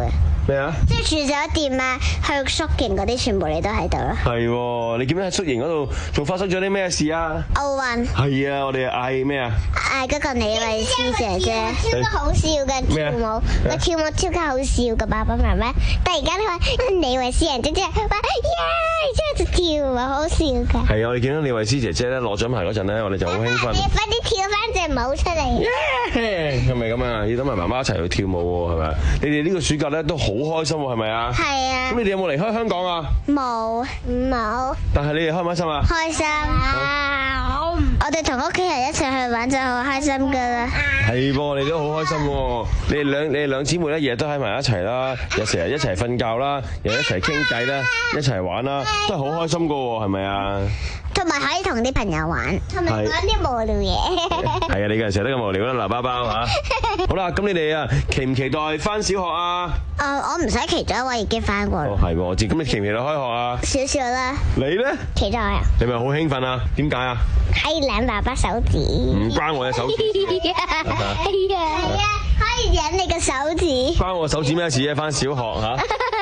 咩啊？ 即係住酒店啊，去宿營嗰啲，全部你都喺度咯。 係喎，你記唔記得喺宿營嗰度仲發生咗啲咩事啊？ 奧運。 係啊，我哋嗌咩啊？ 嗌嗰個李慧詩姐姐，超級好笑嘅跳舞，個跳舞超級好笑嘅爸爸媽媽。突然間佢話李慧詩人姐姐話耶，即係就跳舞好笑㗎。 係啊，我哋見到李慧詩姐姐咧攞獎牌嗰陣咧，我哋就好興奮。 你快啲跳翻隻舞出嚟！ 係咪咁啊？要等埋媽媽一齊去跳舞喎，係咪？你哋呢個暑假咧都好開心喎，係咪啊？係啊。咁你哋有冇離開香港啊？冇冇。但係你哋開唔開心啊？開心啊！我哋同屋企人一齊去玩就好開心㗎啦。係噃，你都好開心喎！你哋兩你哋兩姊妹咧，日日都喺埋一齊啦，又成日一齊瞓覺啦，又一齊傾偈啦，一齊玩啦，都係好開心㗎喎，係咪啊？同埋可以同啲朋友玩，同埋講啲無聊嘢。係啊，你嘅成日都咁無聊啦，嗱包包嚇。好啦，咁你哋啊，期唔期待翻小學啊？誒，我唔使期待，我已經翻過啦。哦，係喎，我知。咁你期唔期待開學啊？少少啦。你咧？期待啊！你咪好興奮啊？點解啊？可以舐爸爸手指。唔關我嘅手指。係啊係啊，可以舐你嘅手指。關我手指咩事啊？翻小學嚇。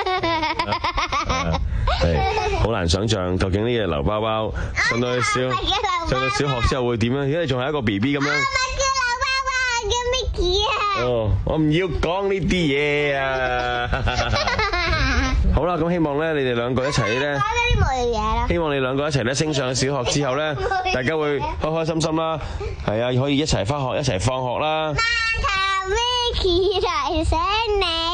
係好難想像，究竟呢隻劉包包上到小上到小學之後會點樣？而家你仲係一個 B B 咁樣。我唔係叫劉包包，叫 Micky 啊。哦，我唔要講呢啲嘢啊。好啦，咁希望咧，你哋兩個一齊咧，講啲無聊嘢啦。希望你兩個一齊咧升上小學之後咧，大家會開開心心啦。係啊，可以一齊翻學，一齊放學啦。饅頭 Micky 提醒你。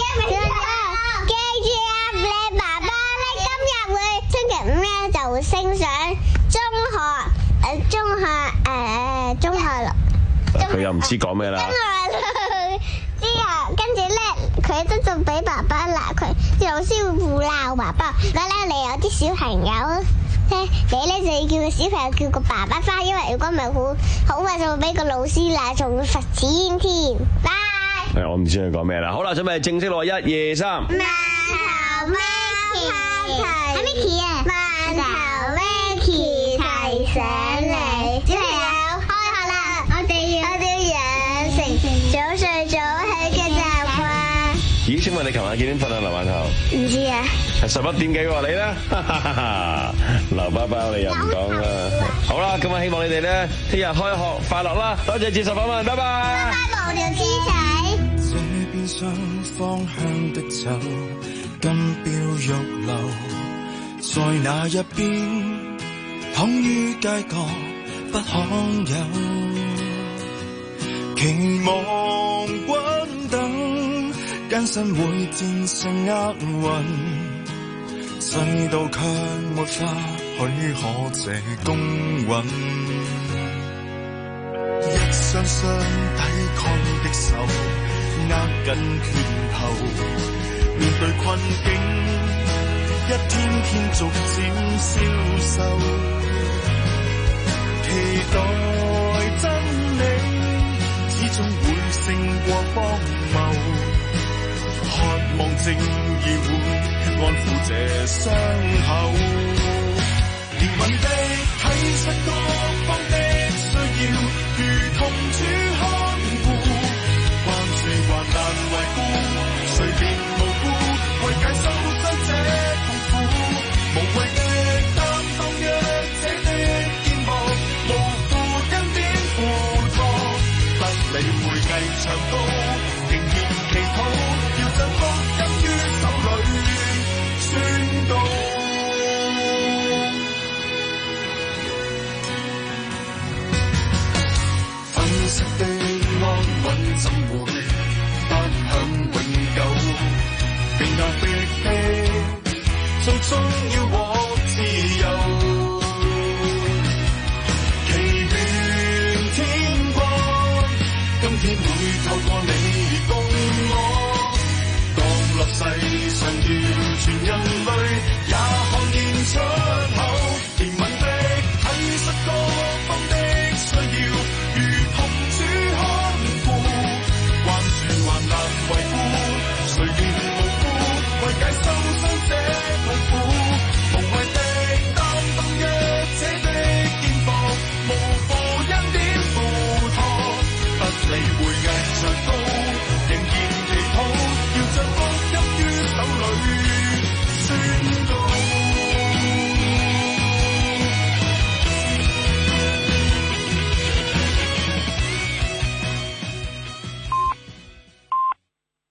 就會升上中學，誒中學誒中學六。佢又唔知講咩啦。之後跟住咧，佢都仲俾爸爸鬧佢，老師會互鬧爸爸。如果咧你有啲小朋友咧，你咧就要叫個小朋友叫個爸爸返，因為如果唔係好好快就會俾個老師鬧，仲會罰錢添。拜。係我唔知佢講咩啦。好啦，準備正式咯，一二三。饅頭 Micky，係 Micky 啊。饅頭 Micky 提醒你，小朋友開學啦！我哋要我哋要養成早睡早起嘅習慣。咦？請問你琴晚幾點瞓啊，劉饅頭？唔知啊。係十一點幾喎？你咧？劉包包你又唔講啦。好啦，咁啊，希望你哋咧聽日開學快樂啦！多謝接受訪問，拜拜。拜拜，無聊之體。這邊雙方向的走，金標玉樓。在那一邊，躺於街角不罕有，期望滾等，艱辛會戰勝厄運，世道卻沒法許可這公允。一雙雙抵抗的手，握緊拳頭，面對困境。一天天逐漸消瘦，期待真理始終會勝過荒謬，渴望正義會安撫這傷口，靈魂的體恤各方的需要，如同主看顧，關注患難為故，誰便無辜為解受傷者。無謂的擔當弱者的肩膊，無負恩典輔助，不理會繼長高，仍然祈禱，要將福音於手裏宣告。分析的安穩怎會不享永久？被壓迫的最終要